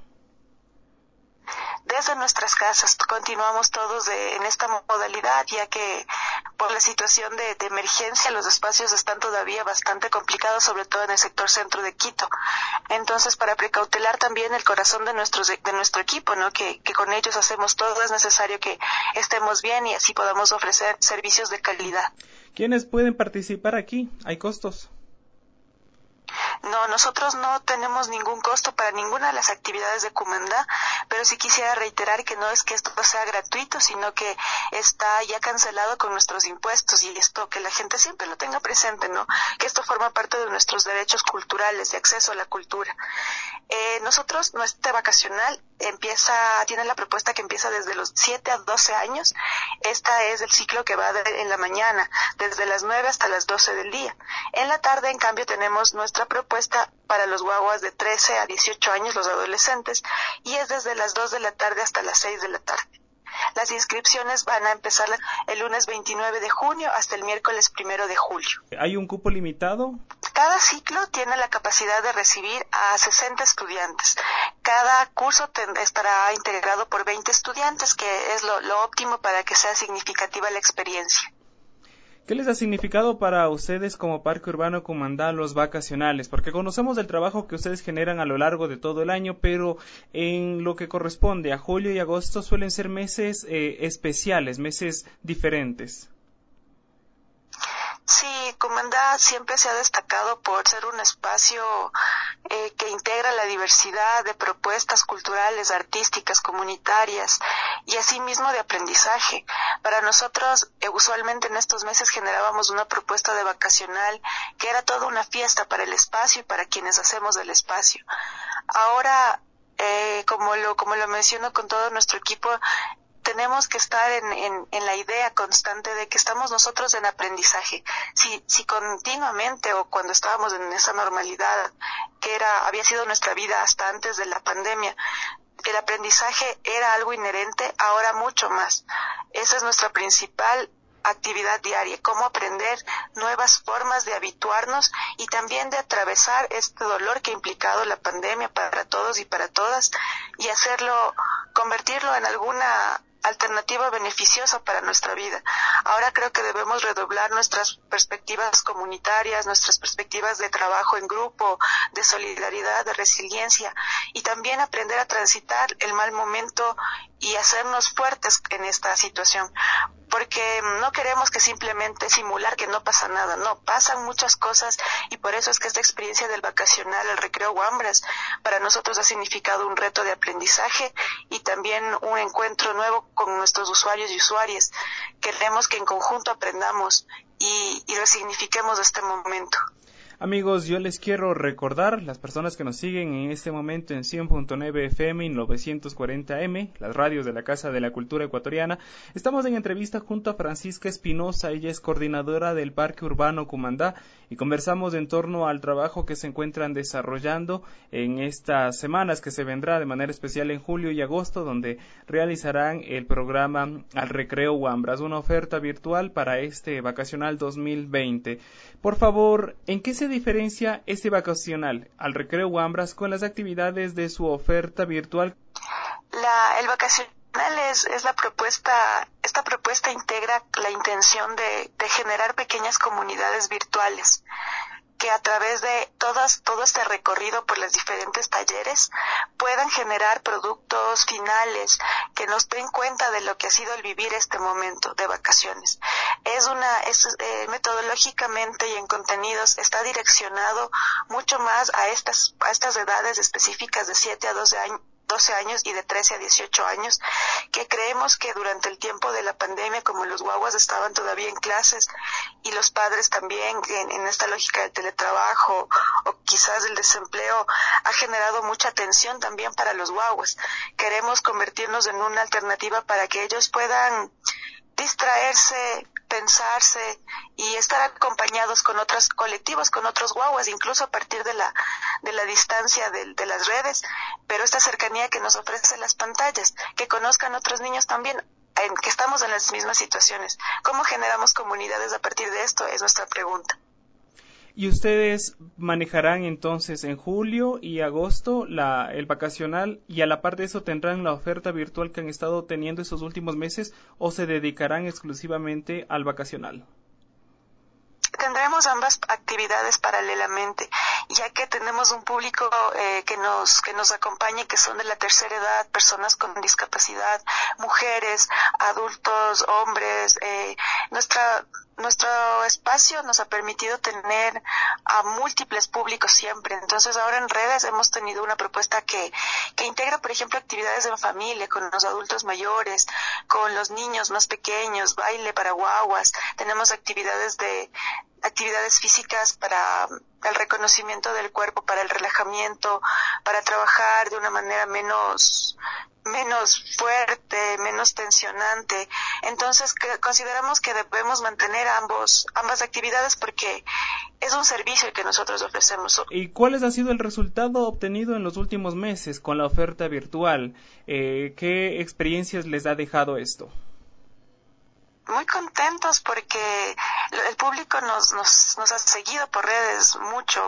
Desde nuestras casas continuamos todos en esta modalidad, ya que por la situación de emergencia los espacios están todavía bastante complicados, sobre todo en el sector centro de Quito. Entonces, para precautelar también el corazón de nuestro equipo, ¿no? Que con ellos hacemos todo, es necesario que estemos bien y así podamos ofrecer servicios de calidad. ¿Quiénes pueden participar aquí? ¿Hay costos? No, nosotros no tenemos ningún costo para ninguna de las actividades de Comandá, pero sí quisiera reiterar que no es que esto sea gratuito, sino que está ya cancelado con nuestros impuestos, y esto que la gente siempre lo tenga presente, ¿no? Que esto forma parte de nuestros derechos culturales, de acceso a la cultura. Nosotros, nuestra vacacional tiene la propuesta que empieza desde los 7 a 12 años. Esta es el ciclo que va en la mañana, desde las 9 hasta las 12 del día. En la tarde, en cambio, tenemos nuestra propuesta para los guaguas de 13 a 18 años, los adolescentes, y es desde las 2 de la tarde hasta las 6 de la tarde. Las inscripciones van a empezar el lunes 29 de junio hasta el miércoles 1 de julio. ¿Hay un cupo limitado? Cada ciclo tiene la capacidad de recibir a 60 estudiantes. Cada curso estará integrado por 20 estudiantes, que es lo óptimo para que sea significativa la experiencia. ¿Qué les ha significado para ustedes como Parque Urbano Comandá los vacacionales? Porque conocemos el trabajo que ustedes generan a lo largo de todo el año, pero en lo que corresponde a julio y agosto suelen ser meses especiales, meses diferentes. Sí, Comandá siempre se ha destacado por ser un espacio que integra la diversidad de propuestas culturales, artísticas, comunitarias y asimismo de aprendizaje. Para nosotros, usualmente en estos meses generábamos una propuesta de vacacional que era toda una fiesta para el espacio y para quienes hacemos del espacio. Ahora, como lo menciono con todo nuestro equipo, tenemos que estar en la idea constante de que estamos nosotros en aprendizaje. Si continuamente, o cuando estábamos en esa normalidad que había sido nuestra vida hasta antes de la pandemia, el aprendizaje era algo inherente, ahora mucho más. Esa es nuestra principal actividad diaria, cómo aprender nuevas formas de habituarnos y también de atravesar este dolor que ha implicado la pandemia para todos y para todas, y convertirlo en alguna alternativa beneficiosa para nuestra vida. Ahora creo que debemos redoblar nuestras perspectivas comunitarias, nuestras perspectivas de trabajo en grupo, de solidaridad, de resiliencia, y también aprender a transitar el mal momento y hacernos fuertes en esta situación. porque no queremos que simplemente simular que no pasa nada, no, pasan muchas cosas, y por eso es que esta experiencia del vacacional, el recreo Wambras, para nosotros ha significado un reto de aprendizaje y también un encuentro nuevo con nuestros usuarios y usuarias. Queremos que en conjunto aprendamos y resignifiquemos este momento. Amigos, yo les quiero recordar, las personas que nos siguen en este momento en 100.9 FM y 940M, las radios de la Casa de la Cultura Ecuatoriana, estamos en entrevista junto a Francisca Espinosa. Ella es coordinadora del Parque Urbano Cumandá y conversamos en torno al trabajo que se encuentran desarrollando en estas semanas que se vendrá de manera especial en julio y agosto, donde realizarán el programa Al Recreo Wambras, una oferta virtual para este vacacional 2020. Por favor, ¿en qué se diferencia este vacacional al Recreo Wambras con las actividades de su oferta virtual? El vacacional es la propuesta, esta propuesta integra la intención de generar pequeñas comunidades virtuales que a través de todo este recorrido por los diferentes talleres puedan generar productos finales que nos den cuenta de lo que ha sido el vivir este momento de vacaciones. Metodológicamente y en contenidos está direccionado mucho más a estas edades específicas de 7 a 12 años y de 13 a 18 años, que creemos que durante el tiempo de la pandemia, como los guaguas estaban todavía en clases y los padres también en esta lógica del teletrabajo o quizás el desempleo, ha generado mucha tensión también para los guaguas. Queremos convertirnos en una alternativa para que ellos puedan distraerse, pensarse y estar acompañados con otros colectivos, con otros guaguas, incluso a partir de la distancia de las redes, pero esta cercanía que nos ofrecen las pantallas, que conozcan otros niños también, que estamos en las mismas situaciones. ¿Cómo generamos comunidades a partir de esto? Es nuestra pregunta. ¿Y ustedes manejarán entonces en julio y agosto el vacacional y a la par de eso tendrán la oferta virtual que han estado teniendo estos últimos meses o se dedicarán exclusivamente al vacacional? Tendremos ambas actividades paralelamente, ya que tenemos un público que nos acompaña, que son de la tercera edad, personas con discapacidad, mujeres, adultos, hombres. Nuestro espacio nos ha permitido tener a múltiples públicos siempre. Entonces ahora en redes hemos tenido una propuesta que integra, por ejemplo, actividades en familia, con los adultos mayores, con los niños más pequeños, baile para guaguas. Tenemos actividades físicas para el reconocimiento del cuerpo, para el relajamiento, para trabajar de una manera menos fuerte, menos tensionante. Entonces consideramos que debemos mantener ambas actividades porque es un servicio que nosotros ofrecemos. ¿Y cuál ha sido el resultado obtenido en los últimos meses con la oferta virtual? ¿Qué experiencias les ha dejado esto? Muy contentos porque el público nos ha seguido por redes mucho.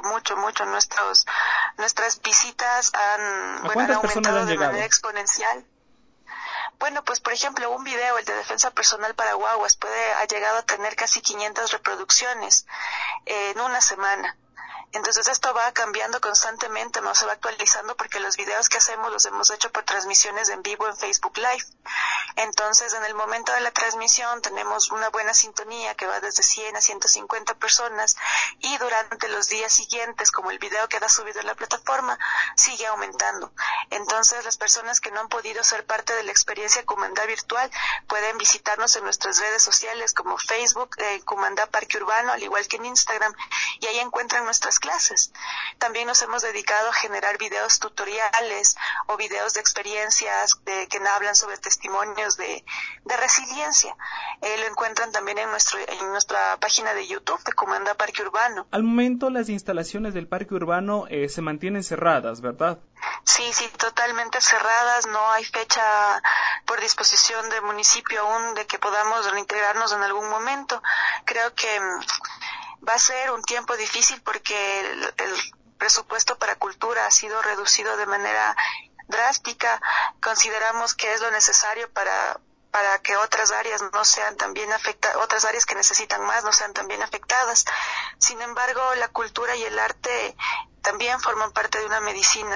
Nuestras visitas han aumentado de manera exponencial. Bueno, pues por ejemplo, un video, el de defensa personal para guaguas, ha llegado a tener casi 500 reproducciones en una semana. Entonces esto va cambiando constantemente, no se va actualizando porque los videos que hacemos los hemos hecho por transmisiones en vivo en Facebook Live. Entonces en el momento de la transmisión tenemos una buena sintonía que va desde 100 a 150 personas y durante los días siguientes, como el video queda subido en la plataforma, sigue aumentando. Entonces las personas que no han podido ser parte de la experiencia Cumandá virtual pueden visitarnos en nuestras redes sociales como Facebook, Cumandá Parque Urbano, al igual que en Instagram, y ahí encuentran nuestras clases. También nos hemos dedicado a generar videos tutoriales o videos de experiencias que hablan sobre testimonios de resiliencia. Lo encuentran también en nuestra página de YouTube de Cumandá Parque Urbano. Al momento las instalaciones del Parque Urbano se mantienen cerradas, ¿verdad? Sí, totalmente cerradas. No hay fecha por disposición del municipio aún de que podamos reintegrarnos en algún momento. Creo que va a ser un tiempo difícil porque el presupuesto para cultura ha sido reducido de manera drástica. Consideramos que es lo necesario para que otras áreas no sean también afectadas, otras áreas que necesitan más no sean también afectadas. Sin embargo, la cultura y el arte también forman parte de una medicina.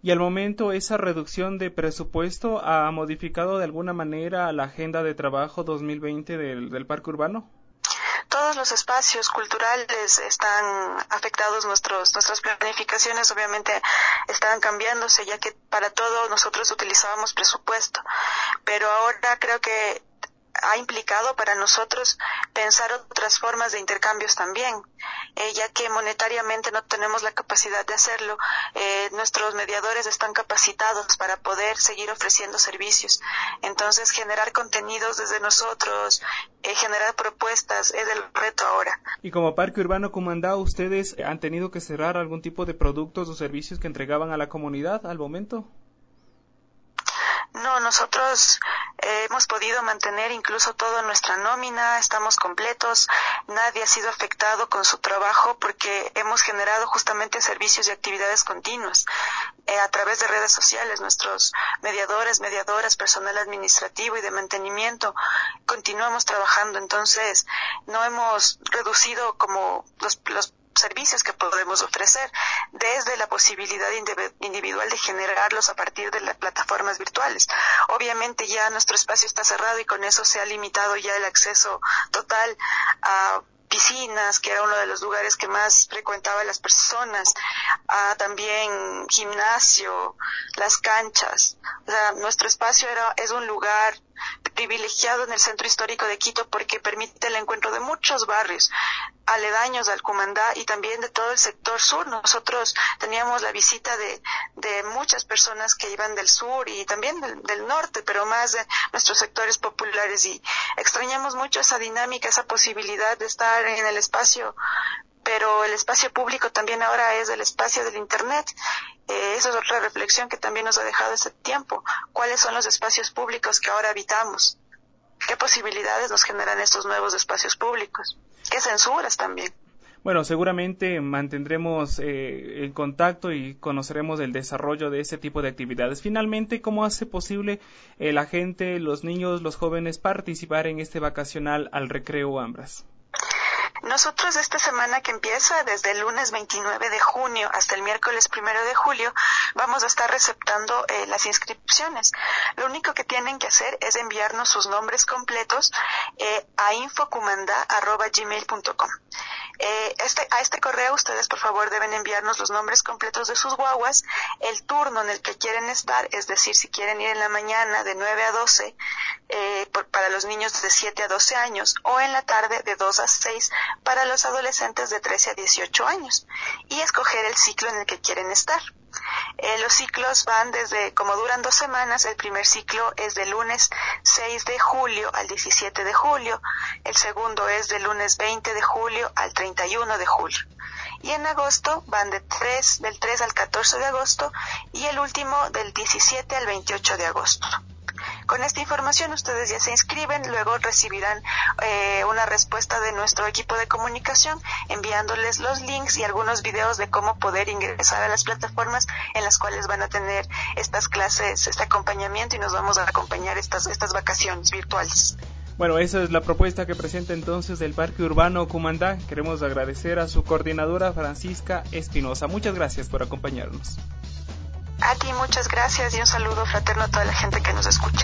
Y al momento, ¿esa reducción de presupuesto ha modificado de alguna manera la agenda de trabajo 2020 del Parque Urbano? Todos los espacios culturales están afectados, nuestras planificaciones obviamente están cambiándose, ya que para todo nosotros utilizábamos presupuesto, pero ahora creo que ha implicado para nosotros pensar otras formas de intercambios también, ya que monetariamente no tenemos la capacidad de hacerlo. Nuestros mediadores están capacitados para poder seguir ofreciendo servicios. Entonces, generar contenidos desde nosotros, generar propuestas, es el reto ahora. Y como Parque Urbano Cumandá, ¿ustedes han tenido que cerrar algún tipo de productos o servicios que entregaban a la comunidad al momento? No, nosotros hemos podido mantener incluso toda nuestra nómina, estamos completos, nadie ha sido afectado con su trabajo porque hemos generado justamente servicios y actividades continuas a través de redes sociales. Nuestros mediadores, mediadoras, personal administrativo y de mantenimiento, continuamos trabajando, entonces no hemos reducido como los servicios que podemos ofrecer, desde la posibilidad individual de generarlos a partir de las plataformas virtuales. Obviamente ya nuestro espacio está cerrado y con eso se ha limitado ya el acceso total a piscinas, que era uno de los lugares que más frecuentaban las personas, también gimnasio, las canchas. O sea, nuestro espacio es un lugar privilegiado en el centro histórico de Quito porque permite el encuentro de muchos barrios aledaños al Cumandá y también de todo el sector sur. Nosotros teníamos la visita de muchas personas que iban del sur y también del norte, pero más de nuestros sectores populares, y extrañamos mucho esa dinámica, esa posibilidad de estar en el espacio, pero el espacio público también ahora es el espacio del Internet. Esa es otra reflexión que también nos ha dejado ese tiempo. ¿Cuáles son los espacios públicos que ahora habitamos? ¿Qué posibilidades nos generan estos nuevos espacios públicos? ¿Qué censuras también? Bueno, seguramente mantendremos en contacto y conoceremos el desarrollo de ese tipo de actividades. Finalmente, ¿cómo hace posible la gente, los niños, los jóvenes participar en este vacacional al Recreo Ambras? Nosotros esta semana que empieza, desde el lunes 29 de junio hasta el miércoles 1 de julio, vamos a estar receptando las inscripciones. Lo único que tienen que hacer es enviarnos sus nombres completos a infocumanda@gmail.com. A este correo ustedes por favor deben enviarnos los nombres completos de sus guaguas, el turno en el que quieren estar, es decir, si quieren ir en la mañana de 9 a 12 para los niños de 7 a 12 años o en la tarde de 2 a 6 para los adolescentes de 13 a 18 años, y escoger el ciclo en el que quieren estar. Los ciclos van como duran 2 semanas, el primer ciclo es del lunes 6 de julio al 17 de julio, el segundo es del lunes 20 de julio al 31 de julio. Y en agosto van del 3 al 14 de agosto y el último del 17 al 28 de agosto. Con esta información ustedes ya se inscriben, luego recibirán una respuesta de nuestro equipo de comunicación enviándoles los links y algunos videos de cómo poder ingresar a las plataformas en las cuales van a tener estas clases, este acompañamiento, y nos vamos a acompañar estas vacaciones virtuales. Bueno, esa es la propuesta que presenta entonces el Parque Urbano Cumandá. Queremos agradecer a su coordinadora Francisca Espinosa. Muchas gracias por acompañarnos. A ti muchas gracias y un saludo fraterno a toda la gente que nos escucha.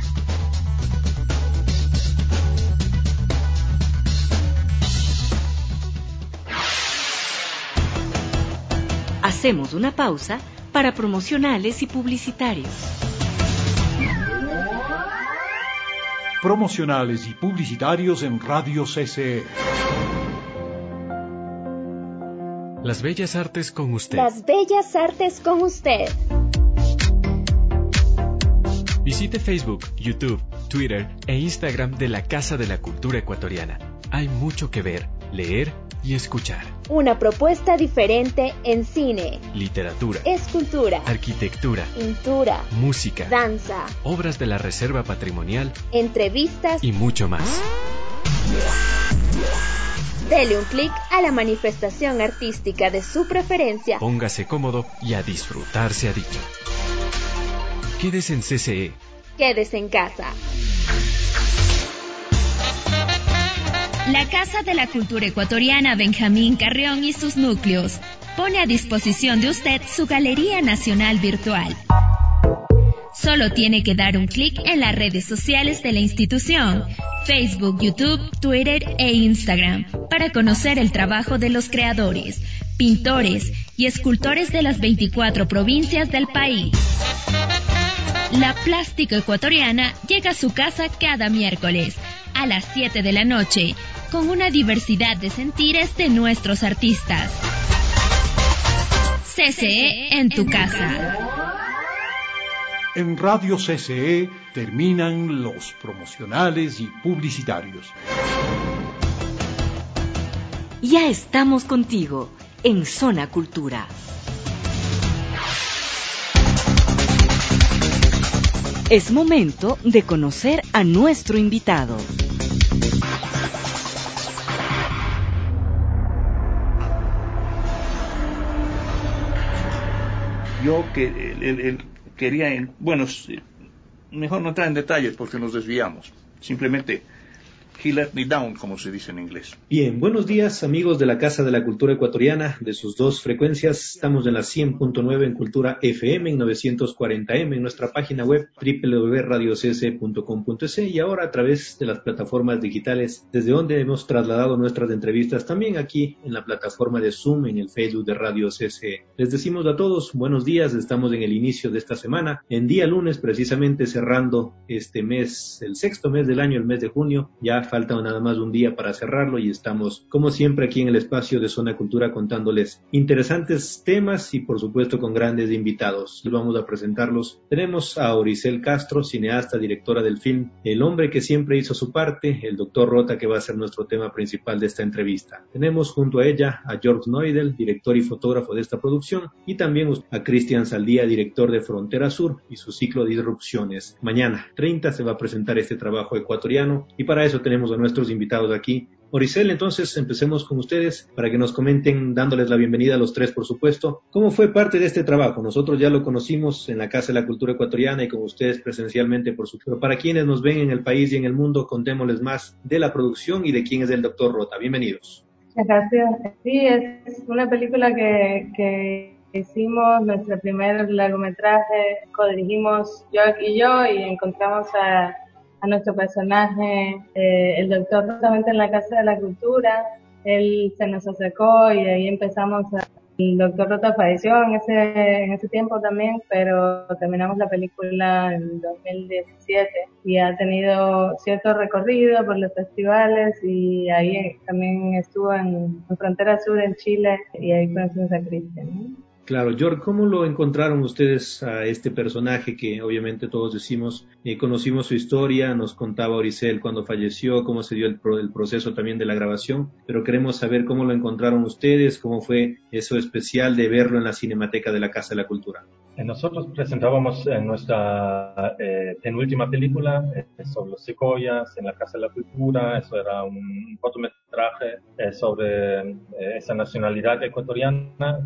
Hacemos una pausa para promocionales y publicitarios. Promocionales y publicitarios en Radio CCE. Las Bellas Artes con usted. Las Bellas Artes con usted. Visite Facebook, YouTube, Twitter e Instagram de la Casa de la Cultura Ecuatoriana. Hay mucho que ver, leer y escuchar. Una propuesta diferente en cine, literatura, escultura, arquitectura, pintura, música, danza, obras de la Reserva Patrimonial, entrevistas y mucho más. Dele un clic a la manifestación artística de su preferencia. Póngase cómodo y a disfrutar se ha dicho. Quédese en CCE. Quédese en casa. La Casa de la Cultura Ecuatoriana Benjamín Carrión y sus núcleos pone a disposición de usted su Galería Nacional Virtual. Solo tiene que dar un clic en las redes sociales de la institución, Facebook, YouTube, Twitter e Instagram, para conocer el trabajo de los creadores, pintores y escultores de las 24 provincias del país. La plástica ecuatoriana llega a su casa cada miércoles a las 7 de la noche, con una diversidad de sentires de nuestros artistas. CCE en tu casa. En Radio CCE terminan los promocionales y publicitarios. Ya estamos contigo en Zona Cultura. Es momento de conocer a nuestro invitado. Yo quería, mejor no entrar en detalles porque nos desviamos. Simplemente, he let me down, como se dice en inglés. Bien, buenos días amigos de la Casa de la Cultura Ecuatoriana, de sus dos frecuencias. Estamos en la 100.9 en Cultura FM, en 940M, en nuestra página web www.radiocc.com.es y ahora a través de las plataformas digitales, desde donde hemos trasladado nuestras entrevistas también aquí en la plataforma de Zoom, en el Facebook de Radio CCE. Les decimos a todos buenos días, estamos en el inicio de esta semana, en día lunes precisamente cerrando este mes, el sexto mes del año, el mes de junio. Ya falta nada más un día para cerrarlo y estamos, como siempre, aquí en el espacio de Zona Cultura contándoles interesantes temas y, por supuesto, con grandes invitados. Les vamos a presentarlos. Tenemos a Oricel Castro, cineasta, directora del film El hombre que siempre hizo su parte, el doctor Rota, que va a ser nuestro tema principal de esta entrevista. Tenemos junto a ella a George Neudel, director y fotógrafo de esta producción, y también a Cristian Saldía, director de Frontera Sur y su ciclo de Disrupciones. Mañana, 30, se va a presentar este trabajo ecuatoriano y para eso tenemos a nuestros invitados aquí. Oricel, entonces empecemos con ustedes para que nos comenten, dándoles la bienvenida a los tres, por supuesto. ¿Cómo fue parte de este trabajo? Nosotros ya lo conocimos en la Casa de la Cultura Ecuatoriana y con ustedes presencialmente, por supuesto. Pero para quienes nos ven en el país y en el mundo, contémosles más de la producción y de quién es el doctor Rota. Bienvenidos. Muchas gracias. Sí, es una película que hicimos, nuestro primer largometraje, codirigimos York y yo y encontramos a nuestro personaje, el doctor, justamente en la Casa de la Cultura. Él se nos acercó y de ahí empezamos el doctor Rota falleció en ese tiempo también, pero terminamos la película en 2017 y ha tenido cierto recorrido por los festivales y ahí también estuvo en Frontera Sur en Chile y ahí conocimos a Cristian, ¿no? Claro, George, ¿cómo lo encontraron ustedes a este personaje que obviamente todos decimos, conocimos su historia, nos contaba Oricel cuando falleció, cómo se dio el proceso también de la grabación, pero queremos saber cómo lo encontraron ustedes, cómo fue eso especial de verlo en la Cinemateca de la Casa de la Cultura? Nosotros presentábamos nuestra penúltima película sobre los secoyas en la Casa de la Cultura. Eso era un cortometraje sobre esa nacionalidad ecuatoriana,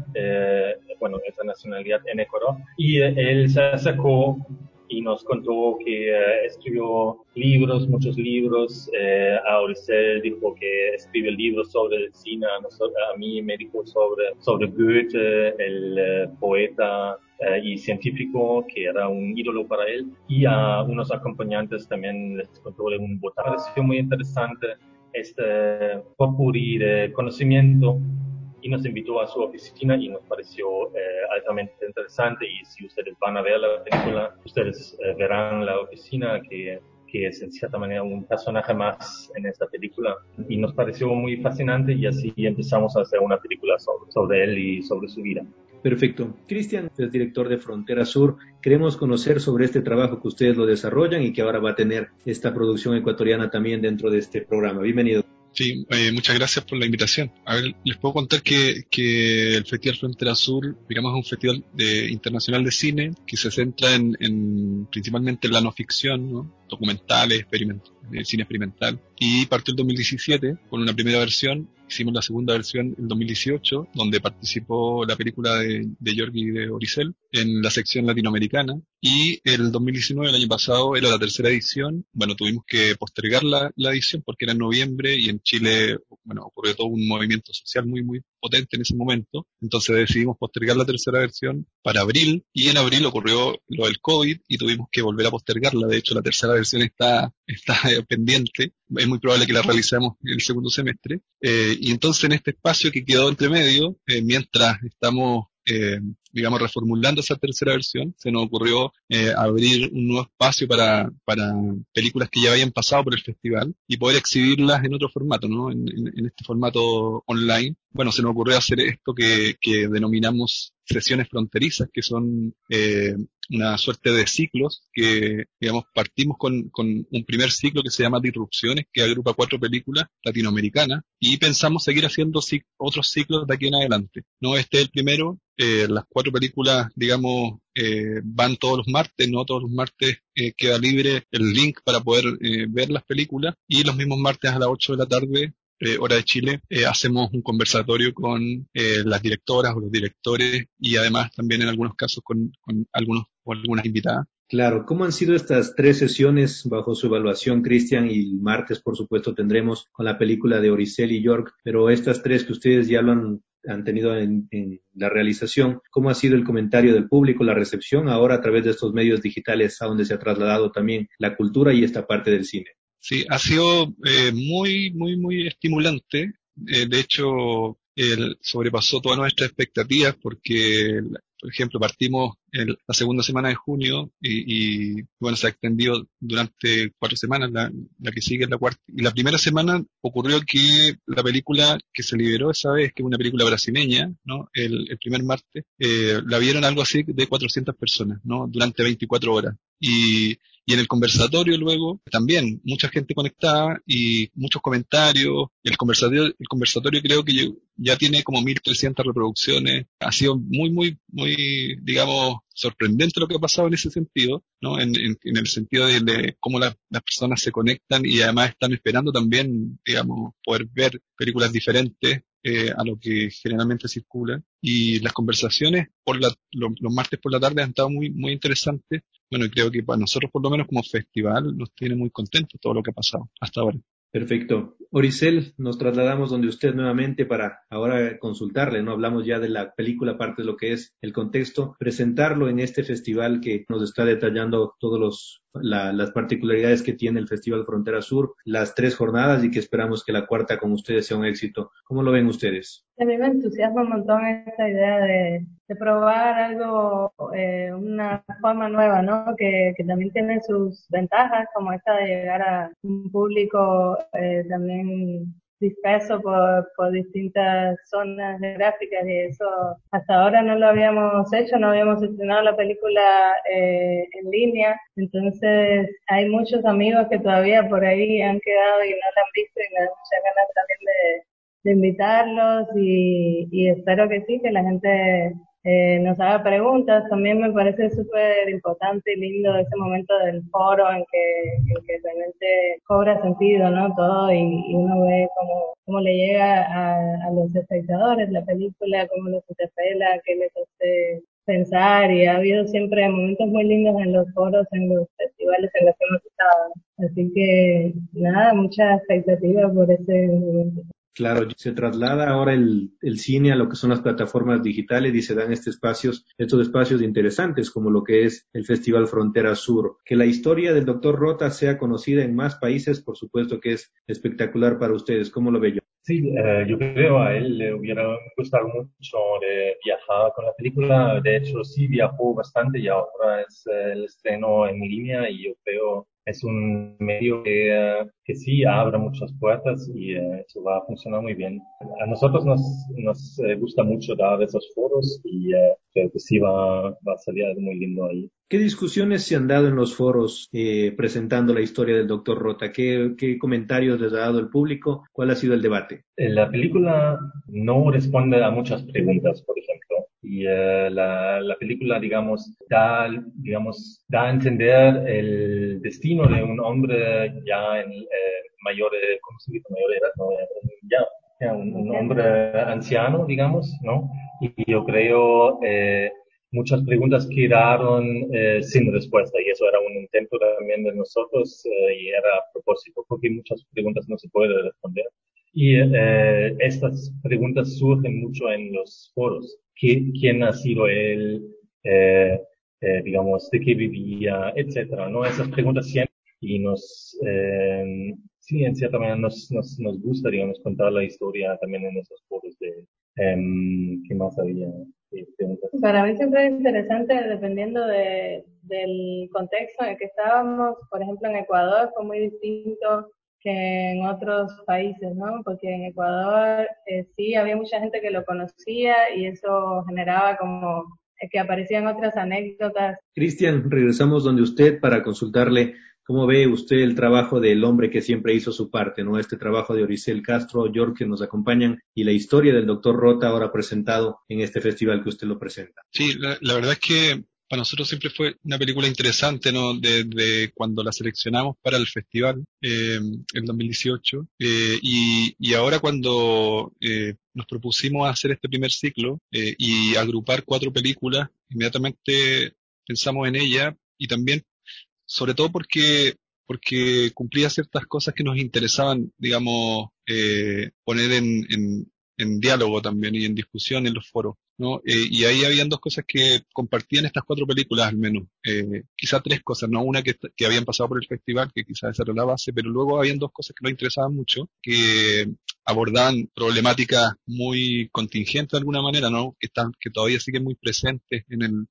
esa nacionalidad en Ecuador. Y él se acercó y nos contó que escribió libros, muchos libros. A Oricel dijo que escribe libros sobre el cine. A mí me dijo sobre Goethe, el poeta y científico, que era un ídolo para él. Y a unos acompañantes también les contó de un botánico. Me pareció muy interesante este popurrí de conocimiento y nos invitó a su oficina y nos pareció altamente interesante. Y si ustedes van a ver la película, ustedes verán la oficina que es en cierta manera un personaje más en esta película, y nos pareció muy fascinante y así empezamos a hacer una película sobre él y sobre su vida. Perfecto. Cristian es director de Frontera Sur. Queremos conocer sobre este trabajo que ustedes lo desarrollan y que ahora va a tener esta producción ecuatoriana también dentro de este programa. Bienvenido. Sí, muchas gracias por la invitación. A ver, les puedo contar que el Festival Frontera Sur, digamos, es un festival internacional de cine que se centra principalmente en la no ficción, ¿no? Documentales, cine experimental. Y partió el 2017 con una primera versión. Hicimos la segunda versión en 2018, donde participó la película de George y de Oricel en la sección latinoamericana. Y el 2019, el año pasado, era la tercera edición. Bueno, tuvimos que postergar la edición porque era en noviembre y en Chile, bueno, ocurrió todo un movimiento social muy, muy potente en ese momento, entonces decidimos postergar la tercera versión para abril, y en abril ocurrió lo del COVID y tuvimos que volver a postergarla. De hecho, la tercera versión está pendiente, es muy probable que la realicemos el segundo semestre, y entonces en este espacio que quedó entre medio, mientras estamos digamos, reformulando esa tercera versión, se nos ocurrió abrir un nuevo espacio para películas que ya habían pasado por el festival y poder exhibirlas en otro formato, ¿no? En este formato online. Bueno, se nos ocurrió hacer esto que denominamos sesiones fronterizas, que son una suerte de ciclos que, digamos, partimos con un primer ciclo que se llama Disrupciones, que agrupa 4 películas latinoamericanas, y pensamos seguir haciendo otros ciclos de aquí en adelante. No, este es el primero. Las 4 películas, digamos, van todos los martes, no todos los martes queda libre el link para poder ver las películas, y los mismos martes a las 8 de la tarde, hora de Chile, hacemos un conversatorio con las directoras o los directores, y además también en algunos casos con algunos o algunas invitadas. Claro, ¿cómo han sido estas 3 sesiones bajo su evaluación, Cristian? Y el martes, por supuesto, tendremos con la película de Oricel y York, pero estas 3 que ustedes ya lo han tenido en la realización, ¿cómo ha sido el comentario del público, la recepción ahora a través de estos medios digitales a donde se ha trasladado también la cultura y esta parte del cine? Sí, ha sido muy, muy, muy estimulante. De hecho, sobrepasó todas nuestras expectativas porque, por ejemplo, partimos la segunda semana de junio y bueno, se ha extendido durante 4 semanas, la que sigue es la cuarta. Y la primera semana ocurrió que la película que se liberó esa vez, que es una película brasileña, ¿no? El primer martes, la vieron algo así de 400 personas, ¿no? Durante 24 horas. Y en el conversatorio luego también mucha gente conectada y muchos comentarios. El conversatorio creo que ya tiene como 1.300 reproducciones. Ha sido muy, muy, muy, digamos, sorprendente lo que ha pasado en ese sentido, ¿no? En el sentido de cómo las personas se conectan y además están esperando también, digamos, poder ver películas diferentes a lo que generalmente circula. Y las conversaciones los martes por la tarde han estado muy, muy interesantes. Bueno, y creo que para nosotros, por lo menos como festival, nos tiene muy contentos todo lo que ha pasado hasta ahora. Perfecto. Oricel, nos trasladamos donde usted nuevamente para ahora consultarle, ¿no? Hablamos ya de la película, parte de lo que es el contexto, presentarlo en este festival que nos está detallando todos las particularidades que tiene el Festival Frontera Sur, las 3 jornadas y que esperamos que la cuarta con ustedes sea un éxito. ¿Cómo lo ven ustedes? A mí me entusiasma un montón esta idea de probar algo, una forma nueva, ¿no? Que también tiene sus ventajas, como esta de llegar a un público también disperso por distintas zonas geográficas, y eso hasta ahora no lo habíamos hecho, no habíamos estrenado la película en línea. Entonces hay muchos amigos que todavía por ahí han quedado y no la han visto, y me da muchas ganas también de invitarlos, y espero que sí, que la gente nos haga preguntas. También me parece súper importante y lindo ese momento del foro en que realmente cobra sentido, ¿no? Todo, y uno ve cómo le llega a los espectadores la película, cómo los interpela, qué les hace pensar, y ha habido siempre momentos muy lindos en los foros, en los festivales en los que hemos estado. Así que nada, mucha expectativa por ese momento. Claro, se traslada ahora el cine a lo que son las plataformas digitales y se dan estos espacios interesantes como lo que es el Festival Frontera Sur. Que la historia del Dr. Rota sea conocida en más países, por supuesto que es espectacular para ustedes. ¿Cómo lo ve yo? Sí, yo creo a él le hubiera gustado mucho viajar con la película. De hecho, sí viajó bastante y ahora es el estreno en línea, y yo creo es un medio que sí abre muchas puertas, y eso va a funcionar muy bien. A nosotros nos gusta mucho dar esos foros, y creo que sí va a salir algo muy lindo ahí. ¿Qué discusiones se han dado en los foros presentando la historia del Dr. Rota? ¿Qué comentarios les ha dado el público? ¿Cuál ha sido el debate? La película no responde a muchas preguntas, por ejemplo, y la película, digamos, da a entender el destino de un hombre ya en mayor, ¿cómo se dice? Mayor edad, ¿no? Ya un hombre anciano, digamos, ¿no? Y yo creo muchas preguntas quedaron sin respuesta, y eso era un intento también de nosotros, y era a propósito, porque muchas preguntas no se pueden responder. Y estas preguntas surgen mucho en los foros. ¿Quién ha sido él? Digamos, de qué vivía, etcétera, ¿no? Esas preguntas siempre y sí, en cierta manera nos gusta, digamos, contar la historia también en esos foros de ¿qué más había? Preguntas. Para mí siempre es interesante, dependiendo del contexto en el que estábamos. Por ejemplo, en Ecuador fue muy distinto que en otros países, ¿no? Porque en Ecuador sí había mucha gente que lo conocía y eso generaba como que aparecían otras anécdotas. Cristian, regresamos donde usted para consultarle cómo ve usted el trabajo del hombre que siempre hizo su parte, ¿no? Este trabajo de Oricel Castro, George, que nos acompañan, y la historia del doctor Rota ahora presentado en este festival que usted lo presenta. Sí, la verdad es que para nosotros siempre fue una película interesante, ¿no? De cuando la seleccionamos para el festival en 2018 y ahora cuando nos propusimos hacer este primer ciclo y agrupar 4 películas, inmediatamente pensamos en ella y también, sobre todo porque cumplía ciertas cosas que nos interesaban, digamos, poner en diálogo también y en discusión en los foros, ¿no? Y ahí habían 2 cosas que compartían estas 4 películas al menos, quizá 3 cosas, ¿no? Una que habían pasado por el festival, que quizás esa era la base, pero luego habían 2 cosas que nos interesaban mucho, que abordaban problemáticas muy contingentes de alguna manera, ¿no? Que todavía siguen muy presentes en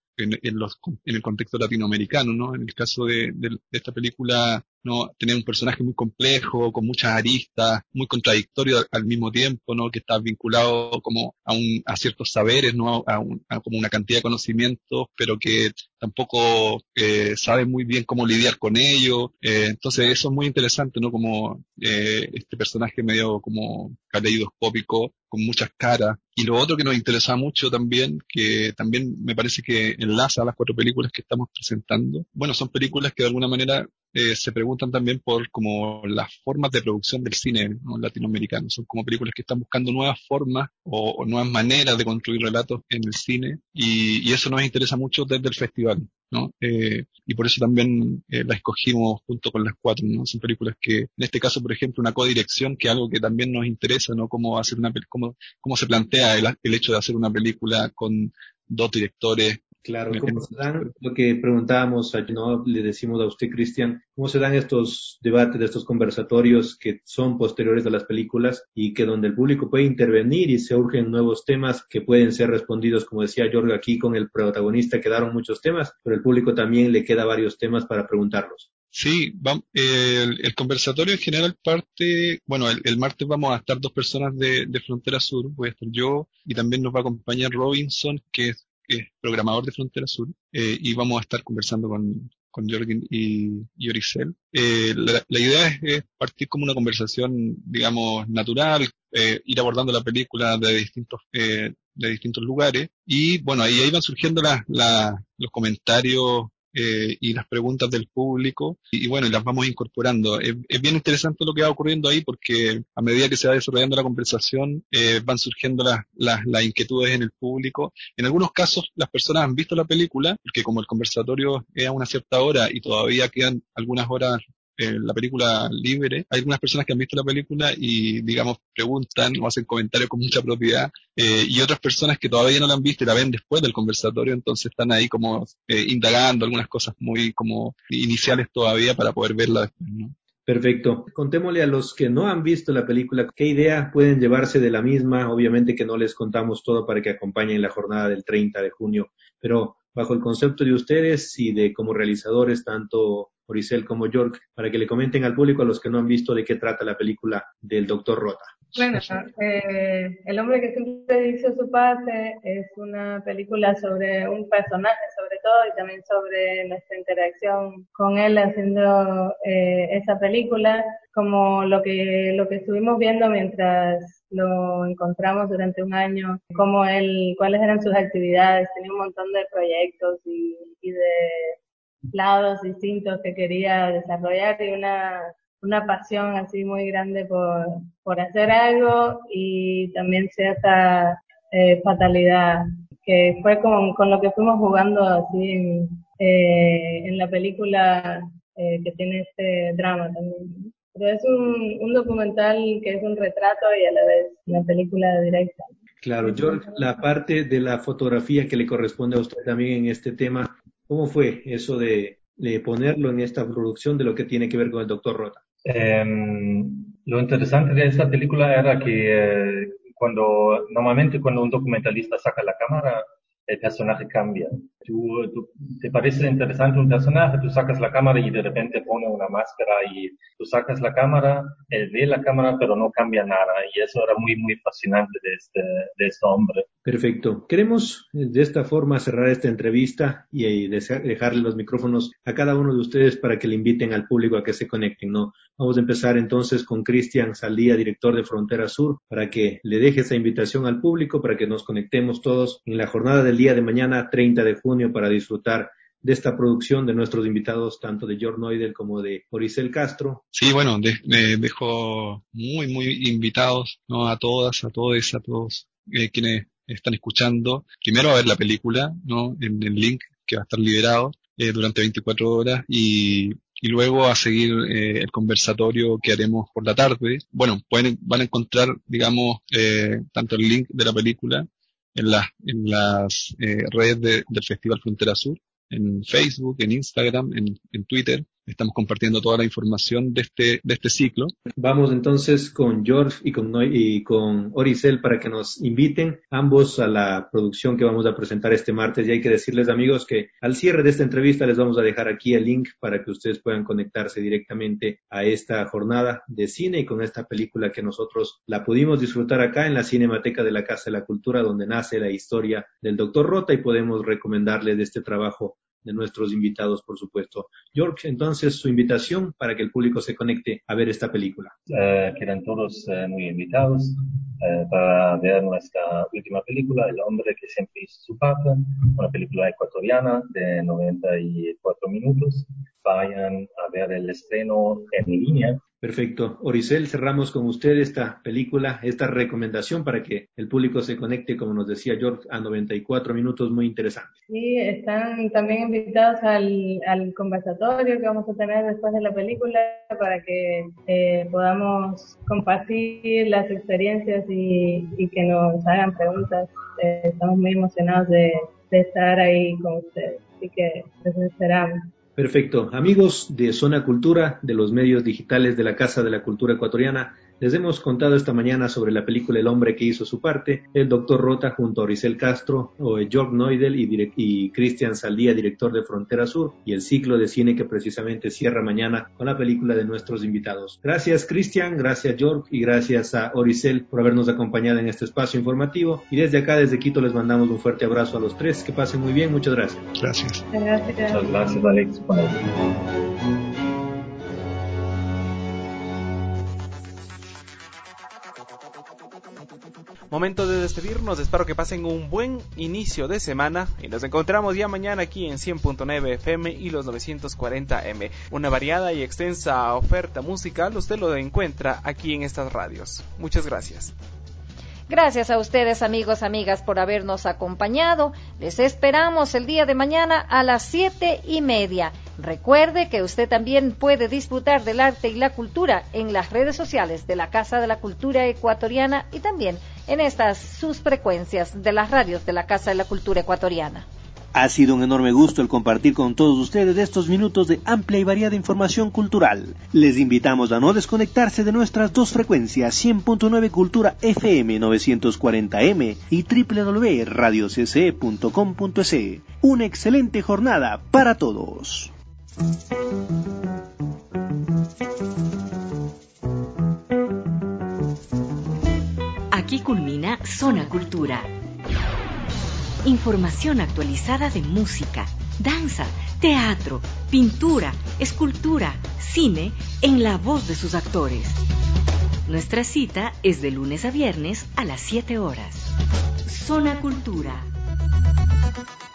el contexto latinoamericano, ¿no? En el caso de esta película, ¿no? Tener un personaje muy complejo, con muchas aristas, muy contradictorio al mismo tiempo, ¿no? Que está vinculado como a ciertos saberes, ¿no? A como una cantidad de conocimientos, pero que tampoco sabe muy bien cómo lidiar con ello. Entonces eso es muy interesante, ¿no? Como este personaje medio como caleidoscópico, con muchas caras. Y lo otro que nos interesa mucho también, que también me parece que enlaza a las 4 películas que estamos presentando, bueno, son películas que de alguna manera se preguntan también por como las formas de producción del cine, ¿no? Latinoamericano. Son como películas que están buscando nuevas formas o nuevas maneras de construir relatos en el cine y eso nos interesa mucho desde el festival, ¿no? Y por eso también la escogimos junto con las 4, ¿no? Son películas que, en este caso, por ejemplo, una codirección, que es algo que también nos interesa, ¿no? Cómo hacer cómo se plantea el hecho de hacer una película con 2 directores. Claro, ¿cómo se dan? Lo que preguntábamos, ¿no? Le decimos a usted, Cristian, ¿cómo se dan estos debates, estos conversatorios que son posteriores a las películas y que donde el público puede intervenir y se urgen nuevos temas que pueden ser respondidos, como decía Jorge, aquí con el protagonista quedaron muchos temas, pero el público también le queda varios temas para preguntarlos? Sí, el conversatorio en general parte, bueno, el martes vamos a estar 2 personas de Frontera Sur, voy a estar yo y también nos va a acompañar Robinson, que es programador de Frontera Sur, y vamos a estar conversando con Jorgen y Oricel. La idea es partir como una conversación, digamos, natural, ir abordando la película de distintos lugares, y bueno, ahí van surgiendo los comentarios y las preguntas del público y bueno, y las vamos incorporando. Es bien interesante lo que va ocurriendo ahí porque a medida que se va desarrollando la conversación van surgiendo las inquietudes en el público. En algunos casos las personas han visto la película porque como el conversatorio es a una cierta hora y todavía quedan algunas horas la película libre, hay algunas personas que han visto la película y digamos preguntan o hacen comentarios con mucha propiedad y otras personas que todavía no la han visto y la ven después del conversatorio, entonces están ahí como indagando algunas cosas muy como iniciales todavía para poder verla después, ¿no? Perfecto. Contémosle a los que no han visto la película qué idea pueden llevarse de la misma. Obviamente que no les contamos todo para que acompañen la jornada del 30 de junio, pero bajo el concepto de ustedes y de como realizadores, tanto Oricel como York, para que le comenten al público, a los que no han visto, de qué trata la película del Dr. Rota. Bueno, El hombre que siempre hizo su parte es una película sobre un personaje sobre todo y también sobre nuestra interacción con él haciendo esa película, como lo que estuvimos viendo mientras lo encontramos durante un año, cuáles eran sus actividades, tenía un montón de proyectos y de lados distintos que quería desarrollar y una pasión así muy grande por hacer algo y también cierta fatalidad, que fue con lo que fuimos jugando así en la película que tiene este drama también. pero es un documental que es un retrato y a la vez una película directa. Claro, George, la parte de la fotografía que le corresponde a usted también en este tema, ¿cómo fue eso de ponerlo en esta producción de lo que tiene que ver con el Dr. Rota? Lo interesante de esta película era que normalmente cuando un documentalista saca la cámara, el personaje cambia. Te parece interesante un personaje, tú sacas la cámara y de repente pone una máscara y tú sacas la cámara, él ve la cámara pero no cambia nada, y eso era muy, muy fascinante de este hombre. Perfecto. Queremos de esta forma cerrar esta entrevista y dejarle los micrófonos a cada uno de ustedes para que le inviten al público a que se conecten, ¿no? Vamos a empezar entonces con Cristian Saldía, director de Frontera Sur, para que le deje esa invitación al público para que nos conectemos todos en la jornada del día de mañana, 30 de junio, para disfrutar de esta producción de nuestros invitados, tanto de George Noidel como de Oricel Castro. Sí, bueno, dejo muy, muy invitados, ¿no? A todas, a todos quienes están escuchando, primero a ver la película, ¿no? En el link que va a estar liberado durante 24 horas y luego a seguir el conversatorio que haremos por la tarde. Bueno, van a encontrar, digamos, tanto el link de la película en las redes del Festival Frontera Sur, en Facebook, en Instagram, en Twitter. Estamos compartiendo toda la información de este ciclo. Vamos entonces con George y con Oricel para que nos inviten ambos a la producción que vamos a presentar este martes. Y hay que decirles, amigos, que al cierre de esta entrevista les vamos a dejar aquí el link para que ustedes puedan conectarse directamente a esta jornada de cine y con esta película que nosotros la pudimos disfrutar acá en la Cinemateca de la Casa de la Cultura, donde nace la historia del Dr. Rota, y podemos recomendarles de este trabajo de nuestros invitados, por supuesto. George, entonces su invitación para que el público se conecte a ver esta película. Quedan todos muy invitados para ver nuestra última película, El hombre que siempre hizo su parte, una película ecuatoriana de 94 minutos. Vayan a ver el estreno en línea. Perfecto. Oricel, cerramos con usted esta película, esta recomendación para que el público se conecte, como nos decía George, a 94 minutos muy interesantes. Sí, están también invitados al conversatorio que vamos a tener después de la película para que podamos compartir las experiencias y que nos hagan preguntas. Estamos muy emocionados de estar ahí con ustedes, así que les esperamos. Perfecto. Amigos de Zona Cultura, de los medios digitales de la Casa de la Cultura Ecuatoriana, les hemos contado esta mañana sobre la película El hombre que hizo su parte, el Dr. Rota junto a Oricel Castro, George Noidel y Cristian Saldía, director de Frontera Sur, y el ciclo de cine que precisamente cierra mañana con la película de nuestros invitados. Gracias, Cristian, gracias, George, y gracias a Oricel por habernos acompañado en este espacio informativo. Y desde acá, desde Quito, les mandamos un fuerte abrazo a los tres. Que pasen muy bien. Muchas gracias. Gracias. Muchas gracias, Alex. Momento de despedirnos, espero que pasen un buen inicio de semana y nos encontramos ya mañana aquí en 100.9 FM y los 940M. Una variada y extensa oferta musical usted lo encuentra aquí en estas radios. Muchas gracias. Gracias a ustedes, amigos, amigas, por habernos acompañado. Les esperamos el día de mañana a las 7:30. Recuerde que usted también puede disfrutar del arte y la cultura en las redes sociales de la Casa de la Cultura Ecuatoriana y también en estas sus frecuencias de las radios de la Casa de la Cultura Ecuatoriana. Ha sido un enorme gusto el compartir con todos ustedes estos minutos de amplia y variada información cultural. Les invitamos a no desconectarse de nuestras dos frecuencias, 100.9 Cultura FM 940M y www.radiocce.com.es. Una excelente jornada para todos. Aquí culmina Zona Cultura. Información actualizada de música, danza, teatro, pintura, escultura, cine, en la voz de sus actores. Nuestra cita es de lunes a viernes a las 7 horas. Zona Cultura.